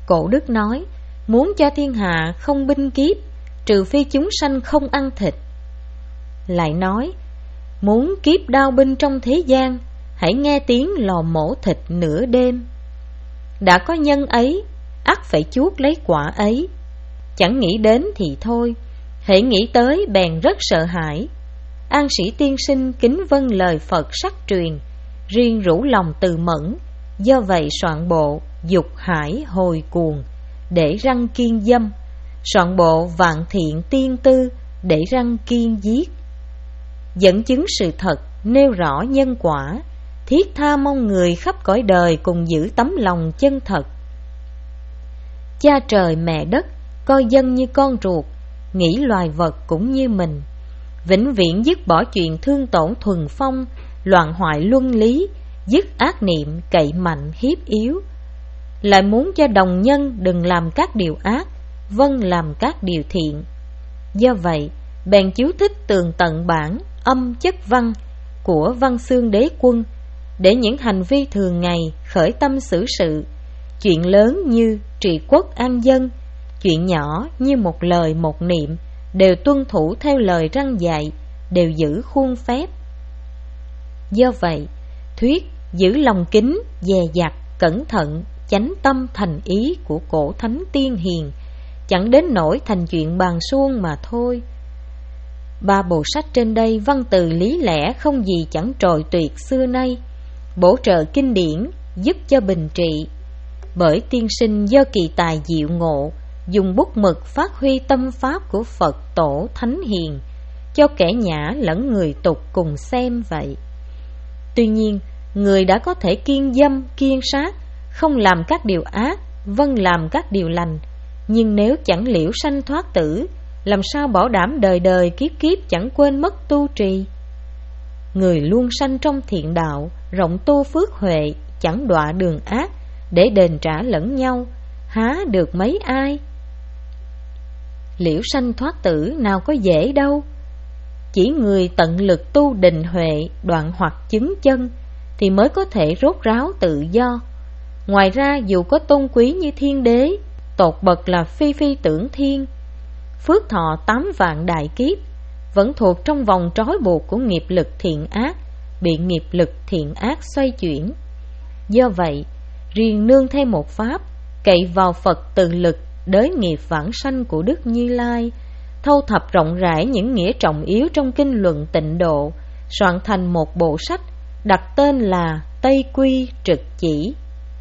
A: Cổ đức nói, muốn cho thiên hạ không binh kiếp, trừ phi chúng sanh không ăn thịt. Lại nói, muốn kiếp đao binh trong thế gian, hãy nghe tiếng lò mổ thịt nửa đêm. Đã có nhân ấy, ắt phải chuốc lấy quả ấy. Chẳng nghĩ đến thì thôi, hễ nghĩ tới bèn rất sợ hãi. An Sĩ tiên sinh kính vâng lời Phật sắc truyền, riêng rủ lòng từ mẫn. Do vậy soạn bộ Dục Hải Hồi Cuồng để răng kiên dâm, soạn bộ Vạn Thiện Tiên Tư để răng kiên giết. Dẫn chứng sự thật, nêu rõ nhân quả, thiết tha mong người khắp cõi đời cùng giữ tấm lòng chân thật. Cha trời mẹ đất coi dân như con ruột, nghĩ loài vật cũng như mình. Vĩnh viễn dứt bỏ chuyện thương tổn thuần phong, loạn hoại luân lý, dứt ác niệm cậy mạnh hiếp yếu. Lại muốn cho đồng nhân đừng làm các điều ác, vâng làm các điều thiện. Do vậy bèn chú thích tường tận bản âm chất văn của Văn Xương Đế Quân, để những hành vi thường ngày khởi tâm xử sự, chuyện lớn như trị quốc an dân, chuyện nhỏ như một lời một niệm đều tuân thủ theo lời răn dạy, đều giữ khuôn phép. Do vậy thuyết giữ lòng kính, dè dặt, cẩn thận, chánh tâm thành ý của cổ thánh tiên hiền, chẳng đến nỗi thành chuyện bàn suông mà thôi. Ba bộ sách trên đây văn từ lý lẽ không gì chẳng trồi tuyệt xưa nay, bổ trợ kinh điển, giúp cho bình trị. Bởi tiên sinh do kỳ tài diệu ngộ, dùng bút mực phát huy tâm pháp của Phật tổ thánh hiền, cho kẻ nhã lẫn người tục cùng xem vậy. Tuy nhiên, người đã có thể kiên dâm, kiên sát, không làm các điều ác, vâng làm các điều lành, nhưng nếu chẳng liễu sanh thoát tử, làm sao bảo đảm đời đời kiếp kiếp chẳng quên mất tu trì. Người luôn sanh trong thiện đạo, rộng tu phước huệ, chẳng đọa đường ác, để đền trả lẫn nhau, há được mấy ai. Liễu sanh thoát tử nào có dễ đâu. Chỉ người tận lực tu định huệ, đoạn hoặc chứng chân, thì mới có thể rốt ráo tự do. Ngoài ra dù có tôn quý như thiên đế, tột bậc là phi phi tưởng thiên, phước thọ tám vạn đại kiếp, vẫn thuộc trong vòng trói buộc của nghiệp lực thiện ác, bị nghiệp lực thiện ác xoay chuyển. Do vậy, riêng nương thêm một pháp, cậy vào Phật từ lực đới nghiệp vãng sanh của Đức Như Lai, thâu thập rộng rãi những nghĩa trọng yếu trong kinh luận Tịnh Độ, soạn thành một bộ sách, đặt tên là Tây Quy Trực Chỉ.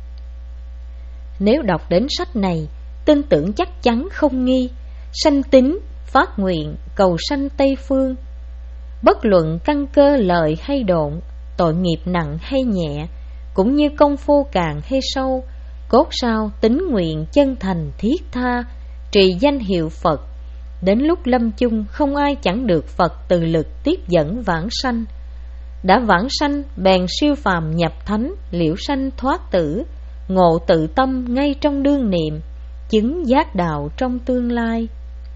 A: Nếu đọc đến sách này, tin tưởng chắc chắn không nghi, sanh tín, phát nguyện, cầu sanh Tây Phương. Bất luận căn cơ lợi hay độn, tội nghiệp nặng hay nhẹ, cũng như công phu càng hay sâu, cốt sao tín nguyện chân thành thiết tha, trì danh hiệu Phật. Đến lúc lâm chung không ai chẳng được Phật từ lực tiếp dẫn vãng sanh. Đã vãng sanh bèn siêu phàm nhập thánh, liễu sanh thoát tử, ngộ tự tâm ngay trong đương niệm, chứng giác đạo trong tương lai.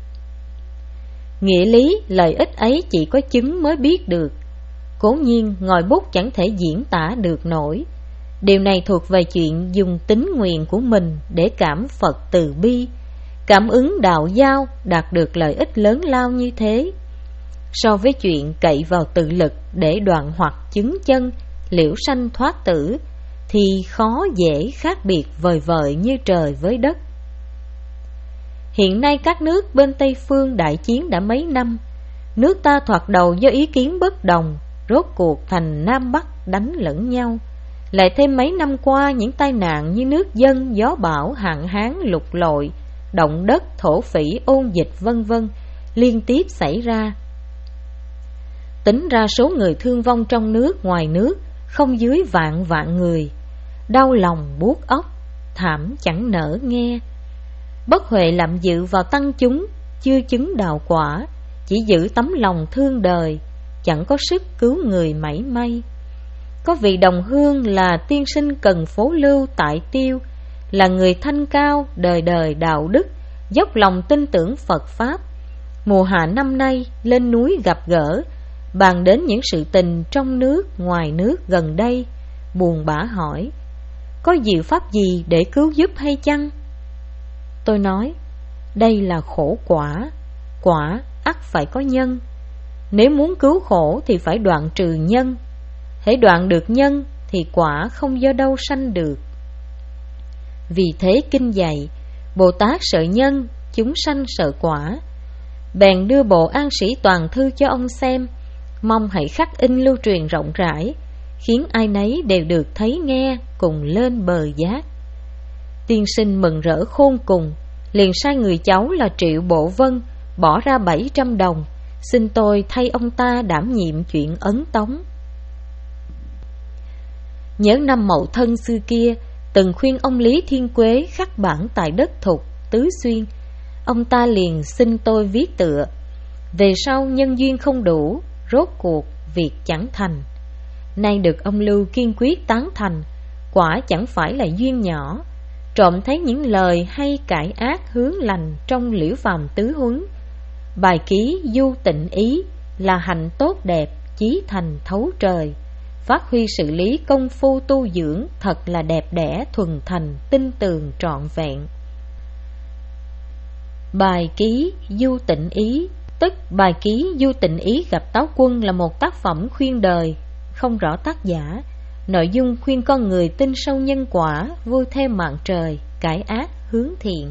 A: Nghĩa lý lợi ích ấy chỉ có chứng mới biết được, cố nhiên ngòi bút chẳng thể diễn tả được nổi. Điều này thuộc về chuyện dùng tín nguyện của mình để cảm Phật từ bi, cảm ứng đạo giao đạt được lợi ích lớn lao như thế. So với chuyện cậy vào tự lực để đoạn hoặc chứng chân, liễu sanh thoát tử, thì khó dễ khác biệt vời vợi như trời với đất. Hiện nay các nước bên Tây Phương đại chiến đã mấy năm, nước ta thoạt đầu do ý kiến bất đồng, rốt cuộc thành Nam Bắc đánh lẫn nhau. Lại thêm mấy năm qua những tai nạn như nước dâng, gió bão, hạn hán, lụt lội, động đất, thổ phỉ, ôn dịch vân vân liên tiếp xảy ra. Tính ra số người thương vong trong nước ngoài nước không dưới vạn vạn người, đau lòng buốt óc, thảm chẳng nỡ nghe. Bất huệ lạm dự vào tăng chúng, chưa chứng đạo quả, chỉ giữ tấm lòng thương đời, chẳng có sức cứu người mảy may. Có vị đồng hương là tiên sinh Cần Phố Lưu tại Tiêu, là người thanh cao, đời đời đạo đức, dốc lòng tin tưởng Phật Pháp. Mùa hạ năm nay lên núi gặp gỡ, bàn đến những sự tình trong nước, ngoài nước gần đây, buồn bã hỏi: có diệu pháp gì để cứu giúp hay chăng? tôi nói, đây là khổ quả, quả ắt phải có nhân. Nếu muốn cứu khổ thì phải đoạn trừ nhân. Hễ đoạn được nhân thì quả không do đâu sanh được. Vì thế kinh dạy, Bồ Tát sợ nhân, chúng sanh sợ quả. Bèn đưa bộ An Sĩ Toàn Thư cho ông xem, mong hãy khắc in lưu truyền rộng rãi, khiến ai nấy đều được thấy nghe, cùng lên bờ giác. Tiên sinh mừng rỡ khôn cùng, liền sai người cháu là Triệu Bộ Vân bỏ ra bảy trăm đồng, xin tôi thay ông ta đảm nhiệm chuyện ấn tống. Nhớ năm Mậu Thân xưa kia, từng khuyên ông Lý Thiên Quế khắc bản tại đất Thục, Tứ Xuyên. Ông ta liền xin tôi viết tựa. Về sau nhân duyên không đủ, rốt cuộc việc chẳng thành. Nay được ông Lưu kiên quyết tán thành, quả chẳng phải là duyên nhỏ. Trộm thấy những lời hay cải ác hướng lành trong Liễu Phàm Tứ Huấn. Bài ký du tịnh ý là hạnh tốt đẹp, chí thành thấu trời. Phát huy sự lý công phu tu dưỡng thật là đẹp đẽ, thuần thành, tinh tường trọn vẹn. Bài ký du tịnh ý, tức bài ký du tịnh ý gặp Táo Quân, là một tác phẩm khuyên đời, không rõ tác giả. Nội dung khuyên con người tin sâu nhân quả, vui theo mạng trời, cải ác hướng thiện.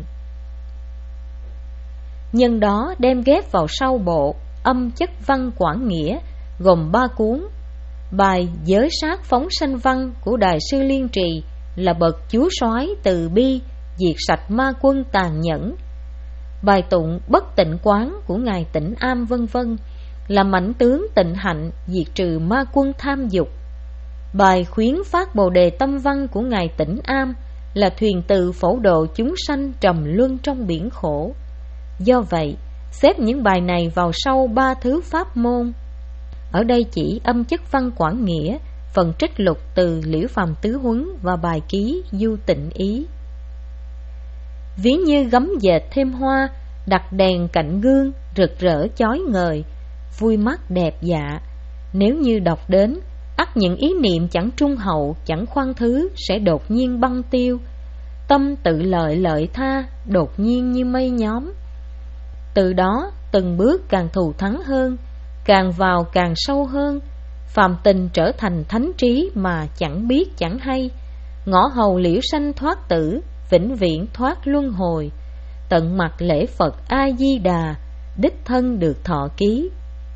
A: Nhân đó đem ghép vào sau bộ Âm Chất Văn Quảng Nghĩa, gồm ba cuốn. Bài Giới Sát Phóng Sanh Văn của Đại sư Liên Trì là bậc chúa soái từ bi, diệt sạch ma quân tàn nhẫn. Bài tụng Bất Tịnh Quán của Ngài Tịnh Am vân vân là mãnh tướng tịnh hạnh, diệt trừ ma quân tham dục. Bài Khuyến Phát Bồ Đề Tâm Văn của Ngài Tịnh Am là thuyền từ phổ độ chúng sanh trầm luân trong biển khổ. Do vậy, xếp những bài này vào sau ba thứ pháp môn. Ở đây chỉ Âm Chất Văn Quảng Nghĩa, phần trích lục từ Liễu Phàm Tứ Huấn và bài ký du tịnh ý. Ví như gấm dệt thêm hoa, đặt đèn cạnh gương, rực rỡ chói ngời, vui mắt đẹp dạ. Nếu như đọc đến, ắt những ý niệm chẳng trung hậu, chẳng khoan thứ sẽ đột nhiên băng tiêu. Tâm tự lợi lợi tha, đột nhiên như mây nhóm. Từ đó từng bước càng thù thắng hơn, càng vào càng sâu hơn. Phàm tình trở thành thánh trí mà chẳng biết chẳng hay. Ngõ hầu liễu sanh thoát tử, vĩnh viễn thoát luân hồi. Tận mặt lễ Phật A-di-đà, đích thân được thọ ký.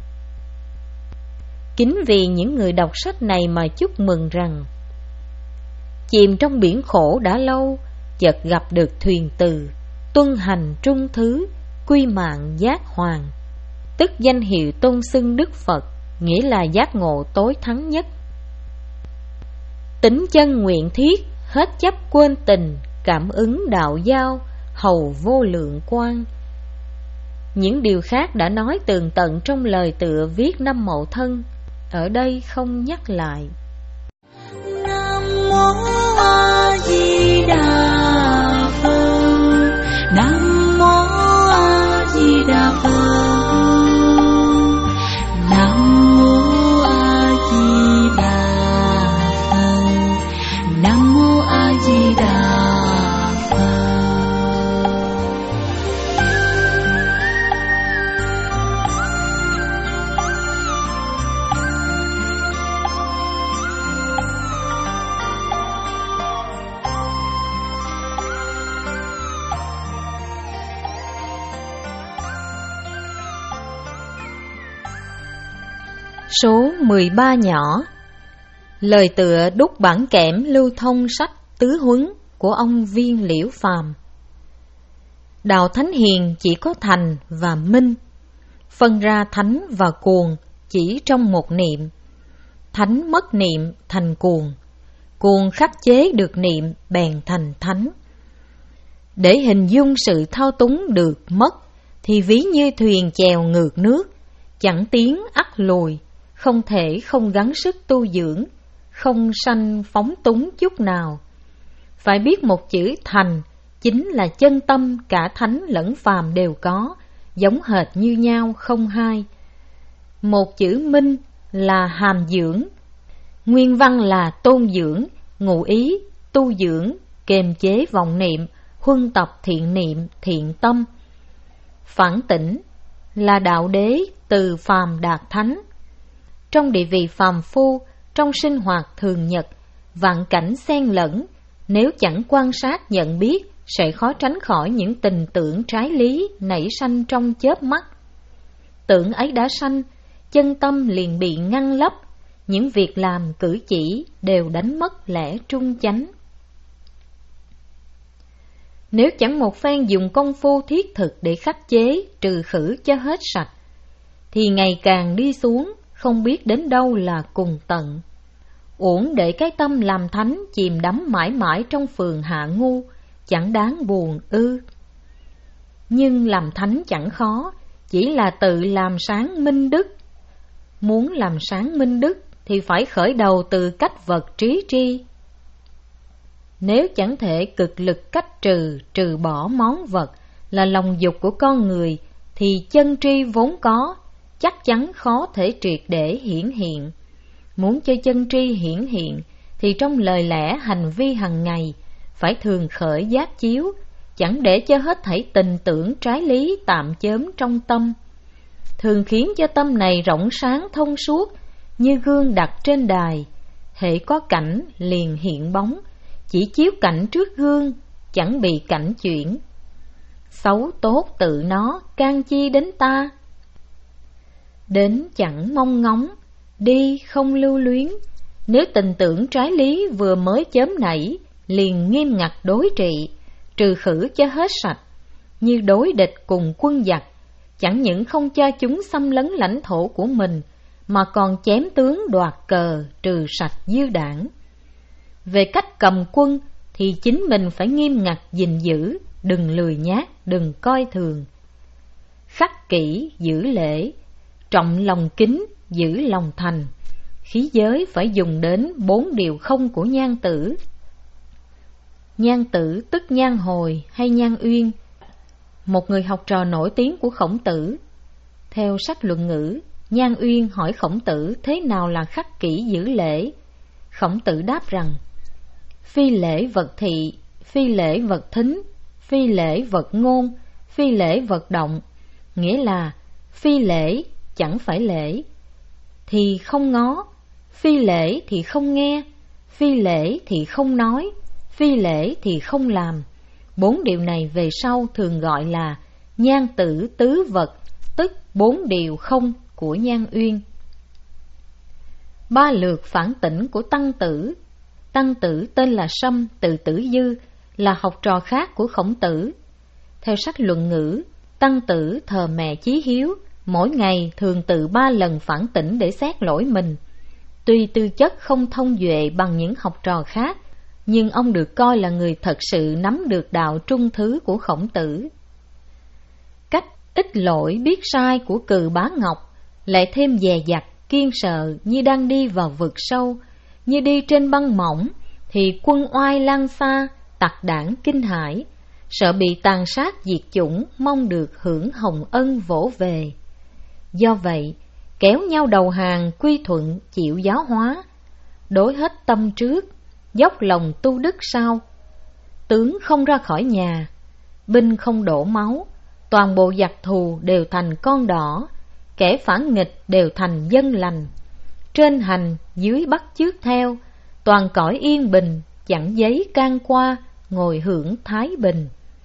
A: Chính vì những người đọc sách này mà chúc mừng rằng chìm trong biển khổ đã lâu, chợt gặp được thuyền từ, tuân hành trung thứ, quy mạng giác hoàng. Tức danh hiệu tôn xưng Đức Phật, nghĩa là giác ngộ tối thắng nhất. Tính chân nguyện thiết, hết chấp quên tình, cảm ứng đạo giao, hầu vô lượng quan. Những điều khác đã nói tường tận trong lời tựa viết năm Mậu Thân, ở đây không nhắc lại.
B: Nam mô A Di Đà Phật. Nam mô A Di Đà Phật. Nam mô A Di Đà Phật. Nam mô A Di Đà Phật.
A: Số mười ba nhỏ. Lời tựa đúc bản kẽm lưu thông sách Tứ Huấn của ông Viên Liễu Phàm. Đạo thánh hiền chỉ có thành và minh, phân ra thánh và cuồng chỉ trong một niệm. Thánh mất niệm thành cuồng, cuồng khắc chế được niệm bèn thành thánh. Để hình dung sự thao túng được mất thì ví như thuyền chèo ngược nước, chẳng tiến ắt lùi, không thể không gắng sức tu dưỡng, không sanh phóng túng chút nào. Phải biết một chữ thành chính là chân tâm cả thánh lẫn phàm đều có, giống hệt như nhau không hai. Một chữ minh là hàm dưỡng, nguyên văn là tôn dưỡng, ngụ ý tu dưỡng, kềm chế vọng niệm, huân tập thiện niệm, thiện tâm. Phản tỉnh là đạo đế từ phàm đạt thánh. Trong địa vị phàm phu, trong sinh hoạt thường nhật, vạn cảnh xen lẫn, nếu chẳng quan sát nhận biết, sẽ khó tránh khỏi những tình tưởng trái lý nảy sanh trong chớp mắt. Tưởng ấy đã sanh, chân tâm liền bị ngăn lấp, những việc làm cử chỉ đều đánh mất lẽ trung chánh. Nếu chẳng một phen dùng công phu thiết thực để khắc chế, trừ khử cho hết sạch, thì ngày càng đi xuống, không biết đến đâu là cùng tận. Uổng để cái tâm làm thánh chìm đắm mãi mãi trong phường hạ ngu, chẳng đáng buồn ư. Nhưng làm thánh chẳng khó, chỉ là tự làm sáng minh đức. Muốn làm sáng minh đức thì phải khởi đầu từ cách vật trí tri. Nếu chẳng thể cực lực cách trừ, trừ bỏ món vật là lòng dục của con người, thì chân tri vốn có, chắc chắn khó thể triệt để hiển hiện. Muốn cho chân tri hiển hiện, thì trong lời lẽ hành vi hàng ngày, phải thường khởi giác chiếu, chẳng để cho hết thảy tình tưởng trái lý tạm chớm trong tâm. Thường khiến cho tâm này rộng sáng thông suốt, như gương đặt trên đài, hễ có cảnh liền hiện bóng, chỉ chiếu cảnh trước gương, chẳng bị cảnh chuyển. Xấu tốt tự nó, can chi đến ta. Đến chẳng mong ngóng, đi không lưu luyến. Nếu tình tưởng trái lý vừa mới chớm nảy, liền nghiêm ngặt đối trị, trừ khử cho hết sạch. Như đối địch cùng quân giặc, chẳng những không cho chúng xâm lấn lãnh thổ của mình, mà còn chém tướng đoạt cờ, trừ sạch dư đảng. Về cách cầm quân thì chính mình phải nghiêm ngặt gìn giữ, đừng lười nhác, đừng coi thường. Khắc kỷ giữ lễ, trọng lòng kính, giữ lòng thành. Khí giới phải dùng đến bốn điều không của nhan tử. Nhan tử tức nhan hồi hay nhan uyên, một người học trò nổi tiếng của Khổng Tử. Theo sách luận ngữ, Nhan Uyên hỏi Khổng Tử thế nào là khắc kỷ giữ lễ. Khổng Tử đáp rằng: phi lễ vật thị, phi lễ vật thính, phi lễ vật ngôn, phi lễ vật động. Nghĩa là phi lễ chẳng phải lễ thì không ngó, phi lễ thì không nghe, phi lễ thì không nói, phi lễ thì không làm. Bốn điều này về sau thường gọi là nhan tử tứ vật, tức bốn điều không của Nhan Uyên. Ba lượt phản tỉnh của Tăng Tử. Tăng Tử tên là Sâm, từ Tử Dư, là học trò khác của Khổng Tử. Theo sách luận ngữ, Tăng Tử thờ mẹ chí hiếu, mỗi ngày thường tự ba lần phản tỉnh để xét lỗi mình. Tuy tư chất không thông duệ bằng những học trò khác, nhưng ông được coi là người thật sự nắm được đạo trung thứ của Khổng Tử. Cách ít lỗi biết sai của Cừ Bá Ngọc lại thêm dè dặt, kiên sợ như đang đi vào vực sâu, như đi trên băng mỏng, thì quân oai lan xa, tặc đảng kinh hãi, sợ bị tàn sát diệt chủng, mong được hưởng hồng ân vỗ về. Do vậy, kéo nhau đầu hàng quy thuận chịu giáo hóa, đối hết tâm trước, dốc lòng tu đức sau. Tướng không ra khỏi nhà, binh không đổ máu, toàn bộ giặc thù đều thành con đỏ, kẻ phản nghịch đều thành dân lành. Trên hành dưới bắt chước theo, toàn cõi yên bình, chẳng giấy can qua, ngồi hưởng thái bình.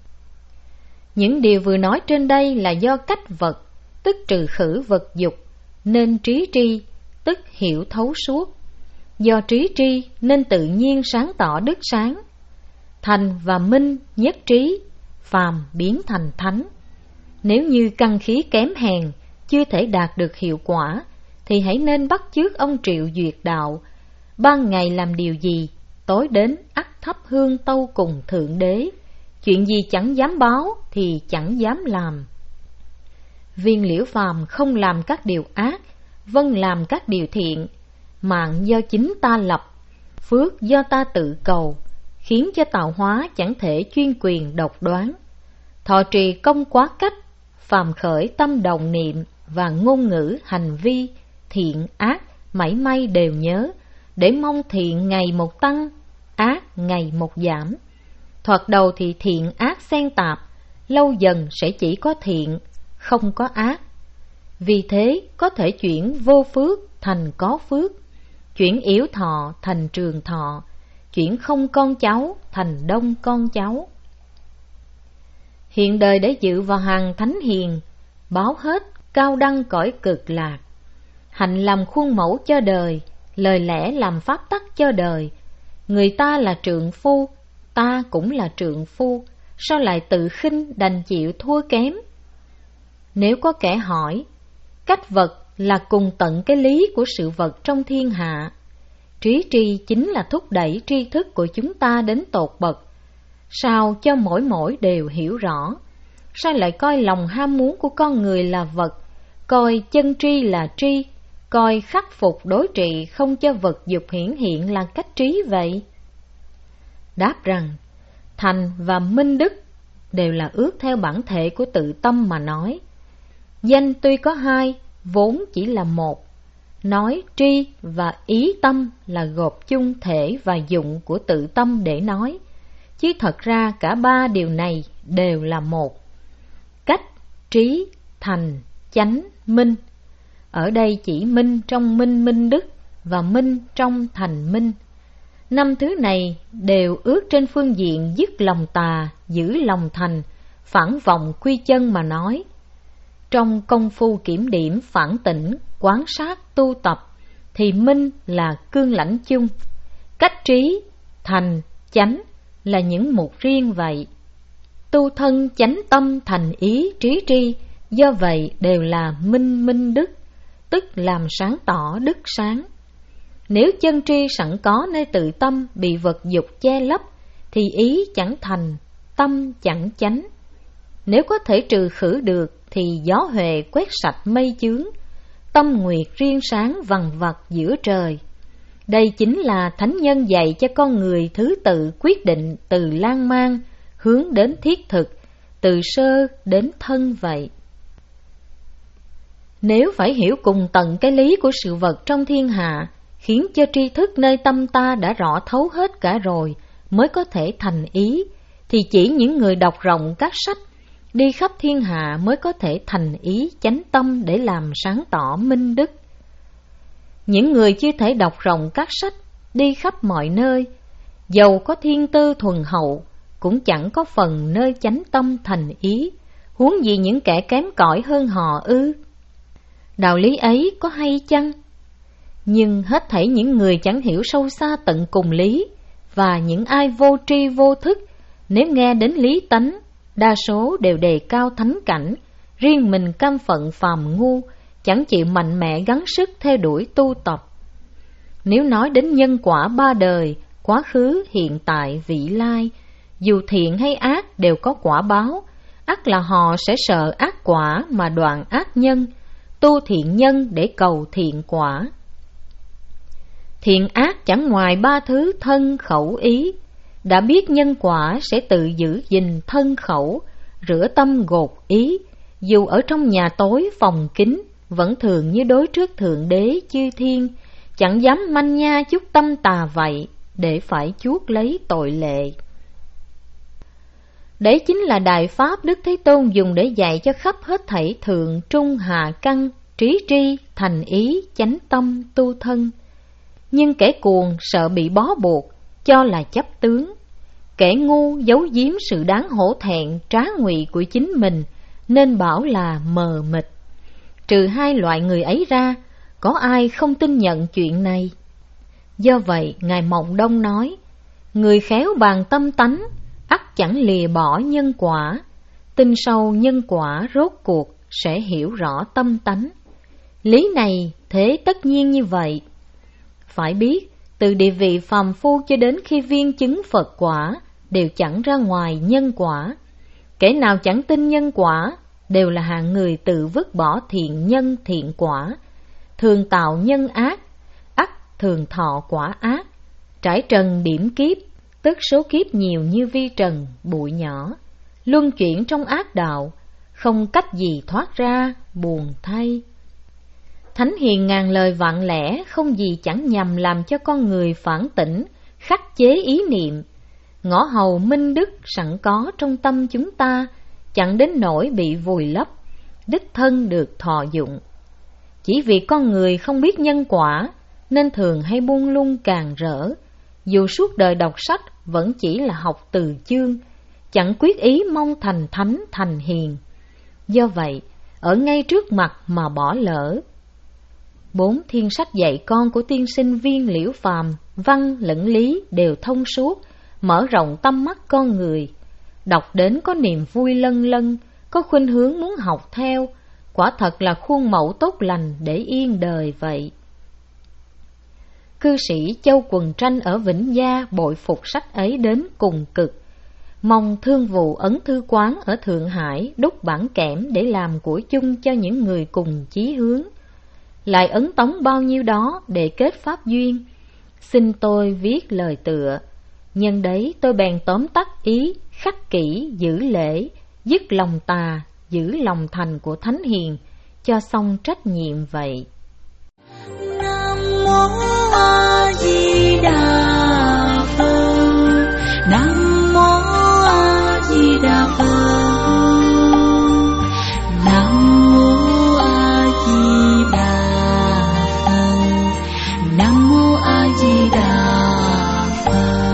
A: Những điều vừa nói trên đây là do cách vật, tức trừ khử vật dục, nên trí tri, tức hiểu thấu suốt. Do trí tri nên tự nhiên sáng tỏ đức sáng. Thành và minh nhất trí, phàm biến thành thánh. Nếu như căn khí kém hèn, chưa thể đạt được hiệu quả, thì hãy nên bắt chước ông Triệu Duyệt Đạo. Ban ngày làm điều gì, tối đến ắt thắp hương tâu cùng Thượng Đế. Chuyện gì chẳng dám báo thì chẳng dám làm. Viên Liễu Phàm không làm các điều ác, vâng làm các điều thiện. Mạng do chính ta lập, phước do ta tự cầu, khiến cho tạo hóa chẳng thể chuyên quyền độc đoán. Thọ trì công quá cách, phàm khởi tâm đồng niệm và ngôn ngữ hành vi, thiện ác mảy may đều nhớ, để mong thiện ngày một tăng, ác ngày một giảm. Thoạt đầu thì thiện ác xen tạp, lâu dần sẽ chỉ có thiện, không có ác. Vì thế có thể chuyển vô phước thành có phước, chuyển yếu thọ thành trường thọ, chuyển không con cháu thành đông con cháu. Hiện đời để dự vào hàng thánh hiền, báo hết cao đăng cõi cực lạc. Hạnh làm khuôn mẫu cho đời, lời lẽ làm pháp tắc cho đời. Người ta là trượng phu, ta cũng là trượng phu, sao lại tự khinh đành chịu thua kém? Nếu có kẻ hỏi, cách vật là cùng tận cái lý của sự vật trong thiên hạ. Trí tri chính là thúc đẩy tri thức của chúng ta đến tột bậc. Sao cho mỗi mỗi đều hiểu rõ? Sao lại coi lòng ham muốn của con người là vật, coi chân tri là tri, coi khắc phục đối trị không cho vật dục hiển hiện là cách trí vậy? Đáp rằng, thành và minh đức đều là ước theo bản thể của tự tâm mà nói. Danh tuy có hai, vốn chỉ là một. Nói tri và ý tâm là gộp chung thể và dụng của tự tâm để nói, chứ thật ra cả ba điều này đều là một. Cách, trí, thành, chánh, minh. Ở đây chỉ minh trong minh minh đức và minh trong thành minh. Năm thứ này đều ước trên phương diện dứt lòng tà, giữ lòng thành, phản vọng quy chân mà nói. Trong công phu kiểm điểm, phản tỉnh, quán sát, tu tập, thì minh là cương lãnh chung. Cách trí, thành, chánh là những mục riêng vậy. Tu thân chánh tâm thành ý trí tri, do vậy đều là minh minh đức, tức làm sáng tỏ đức sáng. Nếu chân tri sẵn có nơi tự tâm bị vật dục che lấp, thì ý chẳng thành, tâm chẳng chánh. Nếu có thể trừ khử được, thì gió huệ quét sạch mây chướng, tâm nguyệt riêng sáng vằng vặc giữa trời. Đây chính là thánh nhân dạy cho con người thứ tự quyết định từ lan man hướng đến thiết thực, từ sơ đến thân vậy. Nếu phải hiểu cùng tận cái lý của sự vật trong thiên hạ, khiến cho tri thức nơi tâm ta đã rõ thấu hết cả rồi mới có thể thành ý, thì chỉ những người đọc rộng các sách, đi khắp thiên hạ mới có thể thành ý chánh tâm để làm sáng tỏ minh đức. Những người chưa thể đọc rộng các sách, đi khắp mọi nơi, dầu có thiên tư thuần hậu, cũng chẳng có phần nơi chánh tâm thành ý, huống gì những kẻ kém cỏi hơn họ ư? Đạo lý ấy có hay chăng? Nhưng hết thảy những người chẳng hiểu sâu xa tận cùng lý, và những ai vô tri vô thức, nếu nghe đến lý tánh, đa số đều đề cao thánh cảnh, riêng mình cam phận phàm ngu, chẳng chịu mạnh mẽ gắng sức theo đuổi tu tập. Nếu nói đến nhân quả ba đời, quá khứ, hiện tại, vị lai, dù thiện hay ác đều có quả báo, ắt là họ sẽ sợ ác quả mà đoạn ác nhân, tu thiện nhân để cầu thiện quả. Thiện ác chẳng ngoài ba thứ thân khẩu ý, đã biết nhân quả sẽ tự giữ gìn thân khẩu, rửa tâm gột ý, dù ở trong nhà tối phòng kín, vẫn thường như đối trước Thượng Đế chư thiên, chẳng dám manh nha chút tâm tà vậy, để phải chuốc lấy tội lệ. Đấy chính là đại pháp Đức Thế Tôn dùng để dạy cho khắp hết thảy thượng trung hạ căn, trí tri, thành ý, chánh tâm, tu thân. Nhưng kẻ cuồng sợ bị bó buộc, cho là chấp tướng. Kẻ ngu giấu giếm sự đáng hổ thẹn, trá ngụy của chính mình, nên bảo là mờ mịt. Trừ hai loại người ấy ra, có ai không tin nhận chuyện này? Do vậy, Ngài Mộng Đông nói, người khéo bàn tâm tánh, ắt chẳng lìa bỏ nhân quả. Tin sâu nhân quả rốt cuộc sẽ hiểu rõ tâm tánh. Lý này thế tất nhiên như vậy. Phải biết, từ địa vị phàm phu cho đến khi viên chứng Phật quả, đều chẳng ra ngoài nhân quả. Kẻ nào chẳng tin nhân quả, đều là hạng người tự vứt bỏ thiện nhân thiện quả, thường tạo nhân ác, ắt thường thọ quả ác. Trải trần điểm kiếp, tức số kiếp nhiều như vi trần, bụi nhỏ, luân chuyển trong ác đạo, không cách gì thoát ra, buồn thay. Thánh hiền ngàn lời vạn lẽ, không gì chẳng nhằm làm cho con người phản tỉnh, khắc chế ý niệm. ngõ hầu minh đức sẵn có trong tâm chúng ta, chẳng đến nỗi bị vùi lấp, đích thân được thọ dụng. Chỉ vì con người không biết nhân quả, nên thường hay buông lung càng rỡ, dù suốt đời đọc sách vẫn chỉ là học từ chương, chẳng quyết ý mong thành thánh thành hiền. Do vậy, ở ngay trước mặt mà bỏ lỡ. Bốn thiên sách dạy con của tiên sinh Viên Liễu Phàm, văn lẫn lý đều thông suốt, mở rộng tâm mắt con người. Đọc đến có niềm vui lân lân, có khuynh hướng muốn học theo, quả thật là khuôn mẫu tốt lành để yên đời vậy. Cư sĩ Châu Quần Tranh ở Vĩnh Gia bội phục sách ấy đến cùng cực, mong thương vụ ấn thư quán ở Thượng Hải đúc bản kẽm để làm của chung cho những người cùng chí hướng. Lại ấn tống bao nhiêu đó để kết pháp duyên, xin tôi viết lời tựa. Nhân đấy tôi bèn tóm tắt ý, khắc kỹ giữ lễ, dứt lòng tà, giữ lòng thành của thánh hiền, cho xong trách nhiệm vậy.
B: Nam mô A Di Đà Phật. Nam mô A Di Đà Phật. Nam mô A Di Đà Phật. Nam mô A Di Đà Phật.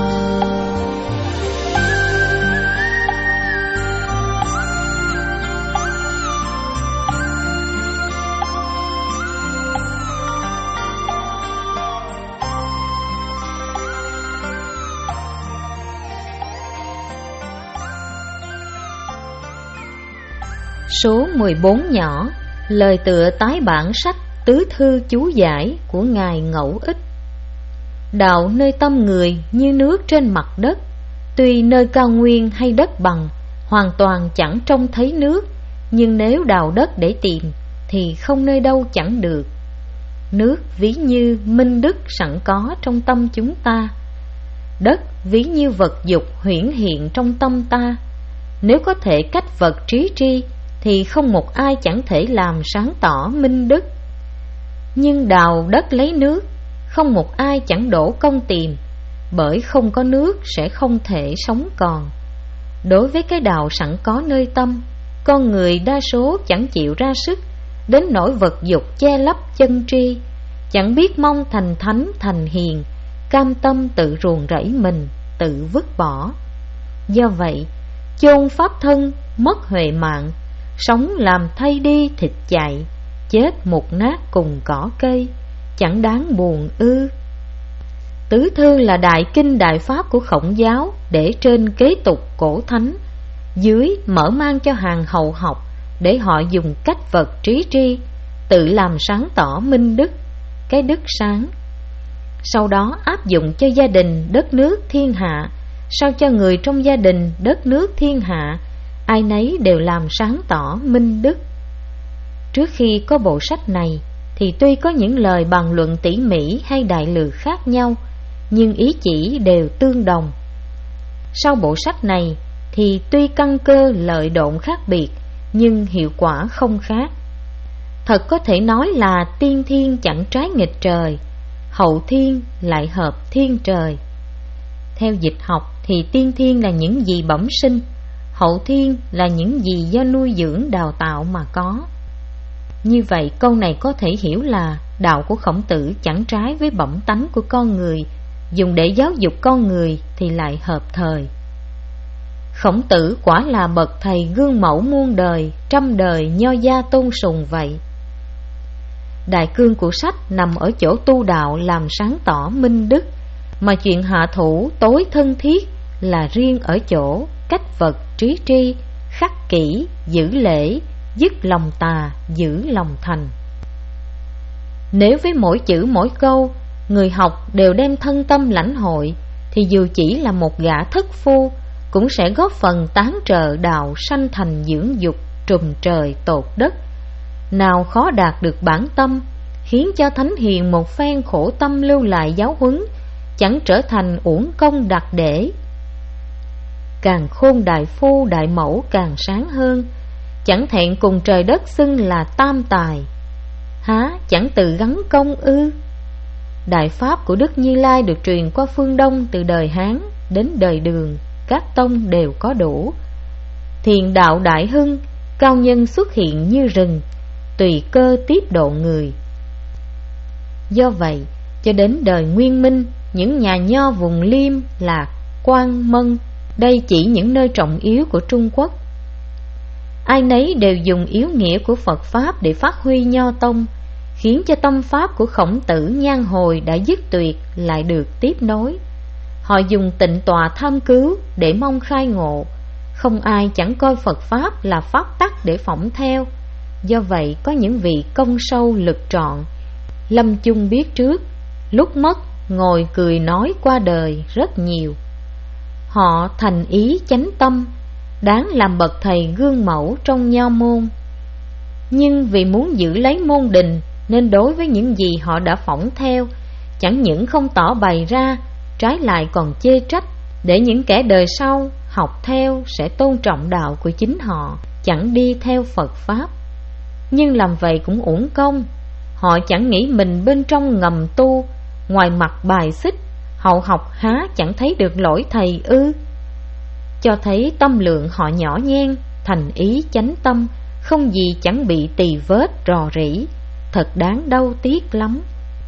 A: Số mười bốn nhỏ, lời tựa tái bản sách Tứ Thư Chú Giải của Ngài Ngẫu Ích. Đạo nơi tâm người như nước trên mặt đất, tuy nơi cao nguyên hay đất bằng, hoàn toàn chẳng trông thấy nước, nhưng nếu đào đất để tìm, thì không nơi đâu chẳng được. Nước ví như minh đức sẵn có trong tâm chúng ta, đất ví như vật dục huyễn hiện trong tâm ta. Nếu có thể cách vật trí tri, thì không một ai chẳng thể làm sáng tỏ minh đức. Nhưng đào đất lấy nước, không một ai chẳng đổ công tìm, bởi không có nước sẽ không thể sống còn. Đối với cái đào sẵn có nơi tâm, con người đa số chẳng chịu ra sức, đến nỗi vật dục che lấp chân tri, chẳng biết mong thành thánh thành hiền, cam tâm tự ruồng rẫy mình, tự vứt bỏ. Do vậy, chôn pháp thân, mất huệ mạng, sống làm thay đi thịt chạy, chết mục nát cùng cỏ cây, chẳng đáng buồn ư. Tứ Thư là đại kinh đại pháp của Khổng giáo, để trên kế tục cổ thánh, dưới mở mang cho hàng hậu học, để họ dùng cách vật trí tri, tự làm sáng tỏ minh đức, cái đức sáng. Sau đó áp dụng cho gia đình, đất nước, thiên hạ, sao cho người trong gia đình, đất nước, thiên hạ, ai nấy đều làm sáng tỏ minh đức. Trước khi có bộ sách này, thì tuy có những lời bàn luận tỉ mỉ hay đại lược khác nhau, nhưng ý chỉ đều tương đồng. Sau bộ sách này, thì tuy căn cơ lợi độn khác biệt, nhưng hiệu quả không khác. Thật có thể nói là tiên thiên chẳng trái nghịch trời, hậu thiên lại hợp thiên trời. Theo dịch học thì tiên thiên là những gì bẩm sinh, hậu thiên là những gì do nuôi dưỡng đào tạo mà có. Như vậy câu này có thể hiểu là đạo của Khổng Tử chẳng trái với bẩm tánh của con người, dùng để giáo dục con người thì lại hợp thời. Khổng Tử quả là bậc thầy gương mẫu muôn đời, trăm đời nho gia tôn sùng vậy. Đại cương của sách nằm ở chỗ tu đạo làm sáng tỏ minh đức, mà chuyện hạ thủ tối thân thiết là riêng ở chỗ cách vật trí tri, khắc kỹ giữ lễ, dứt lòng tà, giữ lòng thành. Nếu với mỗi chữ mỗi câu, người học đều đem thân tâm lãnh hội, thì dù chỉ là một gã thất phu, cũng sẽ góp phần tán trợ đạo sanh thành dưỡng dục, trùm trời tột đất. Nào khó đạt được bản tâm, khiến cho thánh hiền một phen khổ tâm lưu lại giáo huấn, chẳng trở thành uổng công đặc để. Càng khôn đại phu đại mẫu càng sáng hơn, chẳng thẹn cùng trời đất xưng là tam tài. Há chẳng tự gắn công ư? Đại pháp của Đức Như Lai được truyền qua phương Đông từ đời Hán, đến đời Đường, các tông đều có đủ. Thiền đạo đại hưng, cao nhân xuất hiện như rừng, tùy cơ tiếp độ người. Do vậy, cho đến đời Nguyên Minh, những nhà nho vùng Liêm, Lạc, Quan, Mân, đây chỉ những nơi trọng yếu của Trung Quốc, ai nấy đều dùng yếu nghĩa của Phật Pháp để phát huy nho tông, khiến cho tâm pháp của Khổng Tử, Nhan Hồi đã dứt tuyệt lại được tiếp nối. Họ dùng tịnh tọa tham cứu để mong khai ngộ, không ai chẳng coi Phật Pháp là pháp tắc để phỏng theo. Do vậy có những vị công sâu lực trọn, lâm chung biết trước, lúc mất ngồi cười nói qua đời rất nhiều. Họ thành ý chánh tâm, đáng làm bậc thầy gương mẫu trong nho môn. Nhưng vì muốn giữ lấy môn đình, nên đối với những gì họ đã phỏng theo, chẳng những không tỏ bày ra, trái lại còn chê trách, để những kẻ đời sau học theo sẽ tôn trọng đạo của chính họ, chẳng đi theo Phật Pháp. Nhưng làm vậy cũng uổng công. Họ chẳng nghĩ mình bên trong ngầm tu, ngoài mặt bài xích, hậu học há chẳng thấy được lỗi thầy ư? Cho thấy tâm lượng họ nhỏ nhen, thành ý chánh tâm, không gì chẳng bị tì vết rò rỉ, thật đáng đau tiếc lắm.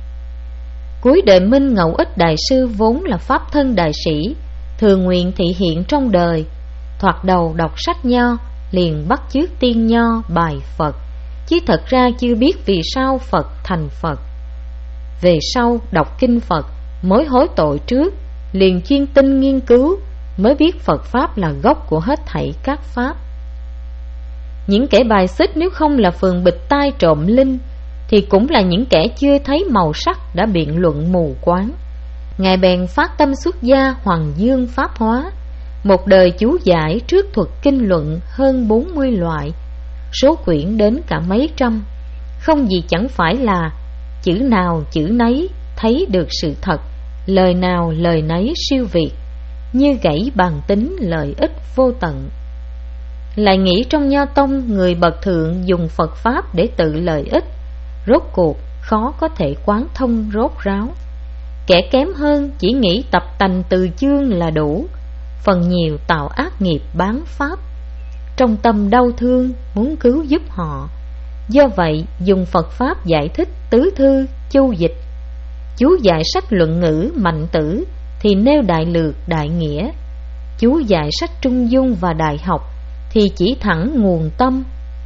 A: Cuối đời Minh, Ngẫu Ích đại sư vốn là pháp thân đại sĩ, thường nguyện thị hiện trong đời. Thoạt đầu đọc sách nho, liền bắt chước tiên nho bài Phật, chứ thật ra chưa biết vì sao Phật thành Phật. Về sau đọc kinh Phật, mới hối tội trước, liền chuyên tinh nghiên cứu, mới biết Phật Pháp là gốc của hết thảy các Pháp. Những kẻ bài xích nếu không là phường bịch tai trộm linh, thì cũng là những kẻ chưa thấy màu sắc đã biện luận mù quáng. Ngài bèn phát tâm xuất gia Hoàng Dương Pháp Hóa, một đời chú giải trước thuật kinh luận hơn bốn mươi loại, số quyển đến cả mấy trăm, không gì chẳng phải là chữ nào chữ nấy thấy được sự thật, lời nào lời nấy siêu việt, như gãy bàn tính lợi ích vô tận. Lại nghĩ trong nho tông, người bậc thượng dùng Phật Pháp để tự lợi ích, rốt cuộc khó có thể quán thông rốt ráo. Kẻ kém hơn chỉ nghĩ tập tành từ chương là đủ, phần nhiều tạo ác nghiệp bán Pháp, trong tâm đau thương muốn cứu giúp họ. Do vậy dùng Phật Pháp giải thích tứ thư, chu dịch. Chú giải sách luận ngữ Mạnh Tử thì nêu đại lược đại nghĩa. Chú giải sách Trung Dung và Đại học thì chỉ thẳng nguồn tâm.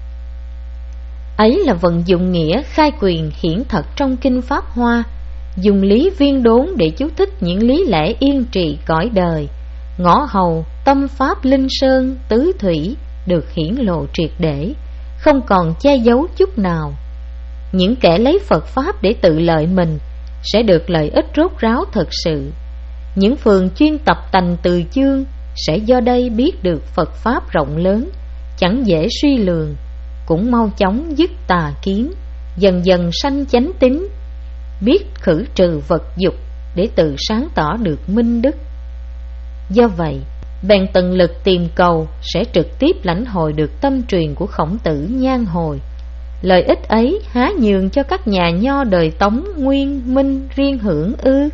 A: Ấy là vận dụng nghĩa khai quyền hiển thật trong kinh Pháp Hoa, dùng lý viên đốn để chú thích những lý lẽ yên trị cõi đời. Ngõ hầu, tâm pháp linh sơn, tứ thủy được hiển lộ triệt để, không còn che giấu chút nào. Những kẻ lấy Phật Pháp để tự lợi mình sẽ được lợi ích rốt ráo thật sự. Những phường chuyên tập tành từ chương sẽ do đây biết được Phật Pháp rộng lớn, chẳng dễ suy lường, cũng mau chóng dứt tà kiến, dần dần sanh chánh tín, biết khử trừ vật dục để tự sáng tỏ được minh đức. Do vậy bèn tận lực tìm cầu, sẽ trực tiếp lãnh hội được tâm truyền của Khổng Tử, Nhan Hồi. Lợi ích ấy há nhường cho các nhà nho đời Tống, Nguyên, Minh riêng hưởng ư?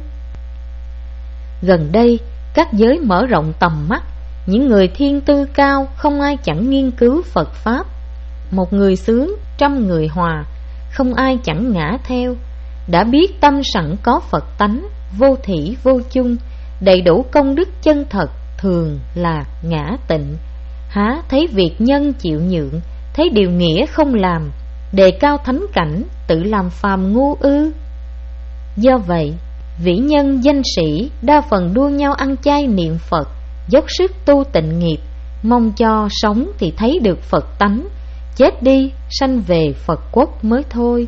A: Gần đây các giới mở rộng tầm mắt, những người thiên tư cao không ai chẳng nghiên cứu Phật Pháp. Một người sướng, trăm người hòa, không ai chẳng ngã theo. Đã biết tâm sẵn có Phật tánh, vô thỉ vô chung, đầy đủ công đức chân thật, thường là ngã tịnh. Há thấy việc nhân chịu nhượng, thấy điều nghĩa không làm, đề cao thánh cảnh, tự làm phàm ngu ư? Do vậy vĩ nhân danh sĩ đa phần đua nhau ăn chay niệm Phật, dốc sức tu tịnh nghiệp, mong cho sống thì thấy được Phật tánh, chết đi sanh về Phật quốc mới thôi.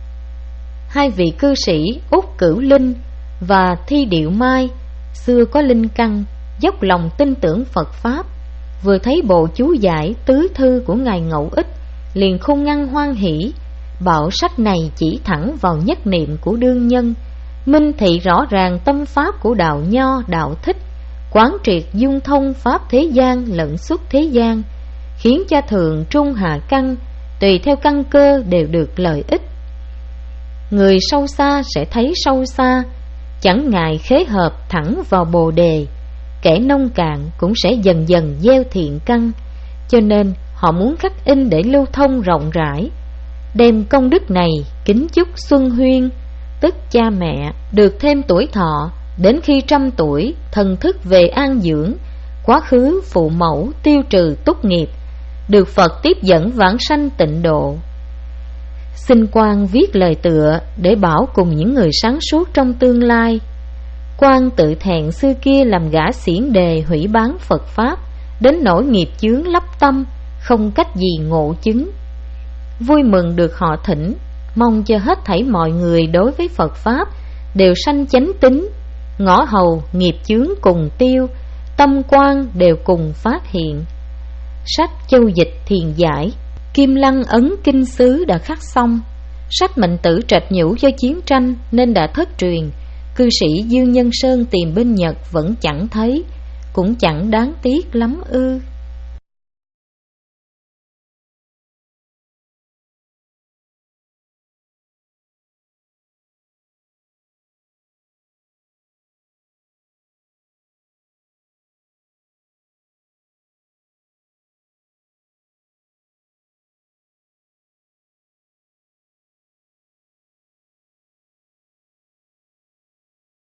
A: Hai vị cư sĩ Úc Cửu Linh và Thi Điệu Mai xưa có linh căn, dốc lòng tin tưởng Phật Pháp, vừa thấy bộ chú giải tứ thư của Ngài Ngẫu Ích liền khôn ngăn hoan hỷ, bảo sách này chỉ thẳng vào nhất niệm của đương nhân, minh thị rõ ràng tâm pháp của đạo nho đạo thích, quán triệt dung thông pháp thế gian lẫn xuất thế gian, khiến cho thượng trung hạ căn tùy theo căn cơ đều được lợi ích. Người sâu xa sẽ thấy sâu xa, chẳng ngại khế hợp thẳng vào bồ đề. Kẻ kẻ nông cạn cũng sẽ dần dần gieo thiện căn, cho nên họ muốn khắc in để lưu thông rộng rãi. Đem công đức này kính chúc Xuân Huyên, tức cha mẹ, được thêm tuổi thọ, đến khi trăm tuổi thần thức về an dưỡng, quá khứ phụ mẫu tiêu trừ túc nghiệp, được Phật tiếp dẫn vãng sanh tịnh độ. Xin Quang viết lời tựa để bảo cùng những người sáng suốt trong tương lai. Quang tự thẹn xưa kia làm gã xiển đề hủy bán Phật Pháp, đến nỗi nghiệp chướng lấp tâm, không cách gì ngộ chứng. Vui mừng được họ thỉnh, mong cho hết thảy mọi người đối với Phật Pháp đều sanh chánh tín, ngõ hầu nghiệp chướng cùng tiêu, tâm quang đều cùng phát hiện. Sách Châu Dịch Thiền Giải, Kim Lăng ấn kinh xứ đã khắc xong. Sách Mệnh Tử trạch nhũ do chiến tranh nên đã thất truyền. Cư sĩ Dương Nhân Sơn tìm bên Nhật vẫn chẳng thấy, cũng chẳng đáng tiếc lắm ư.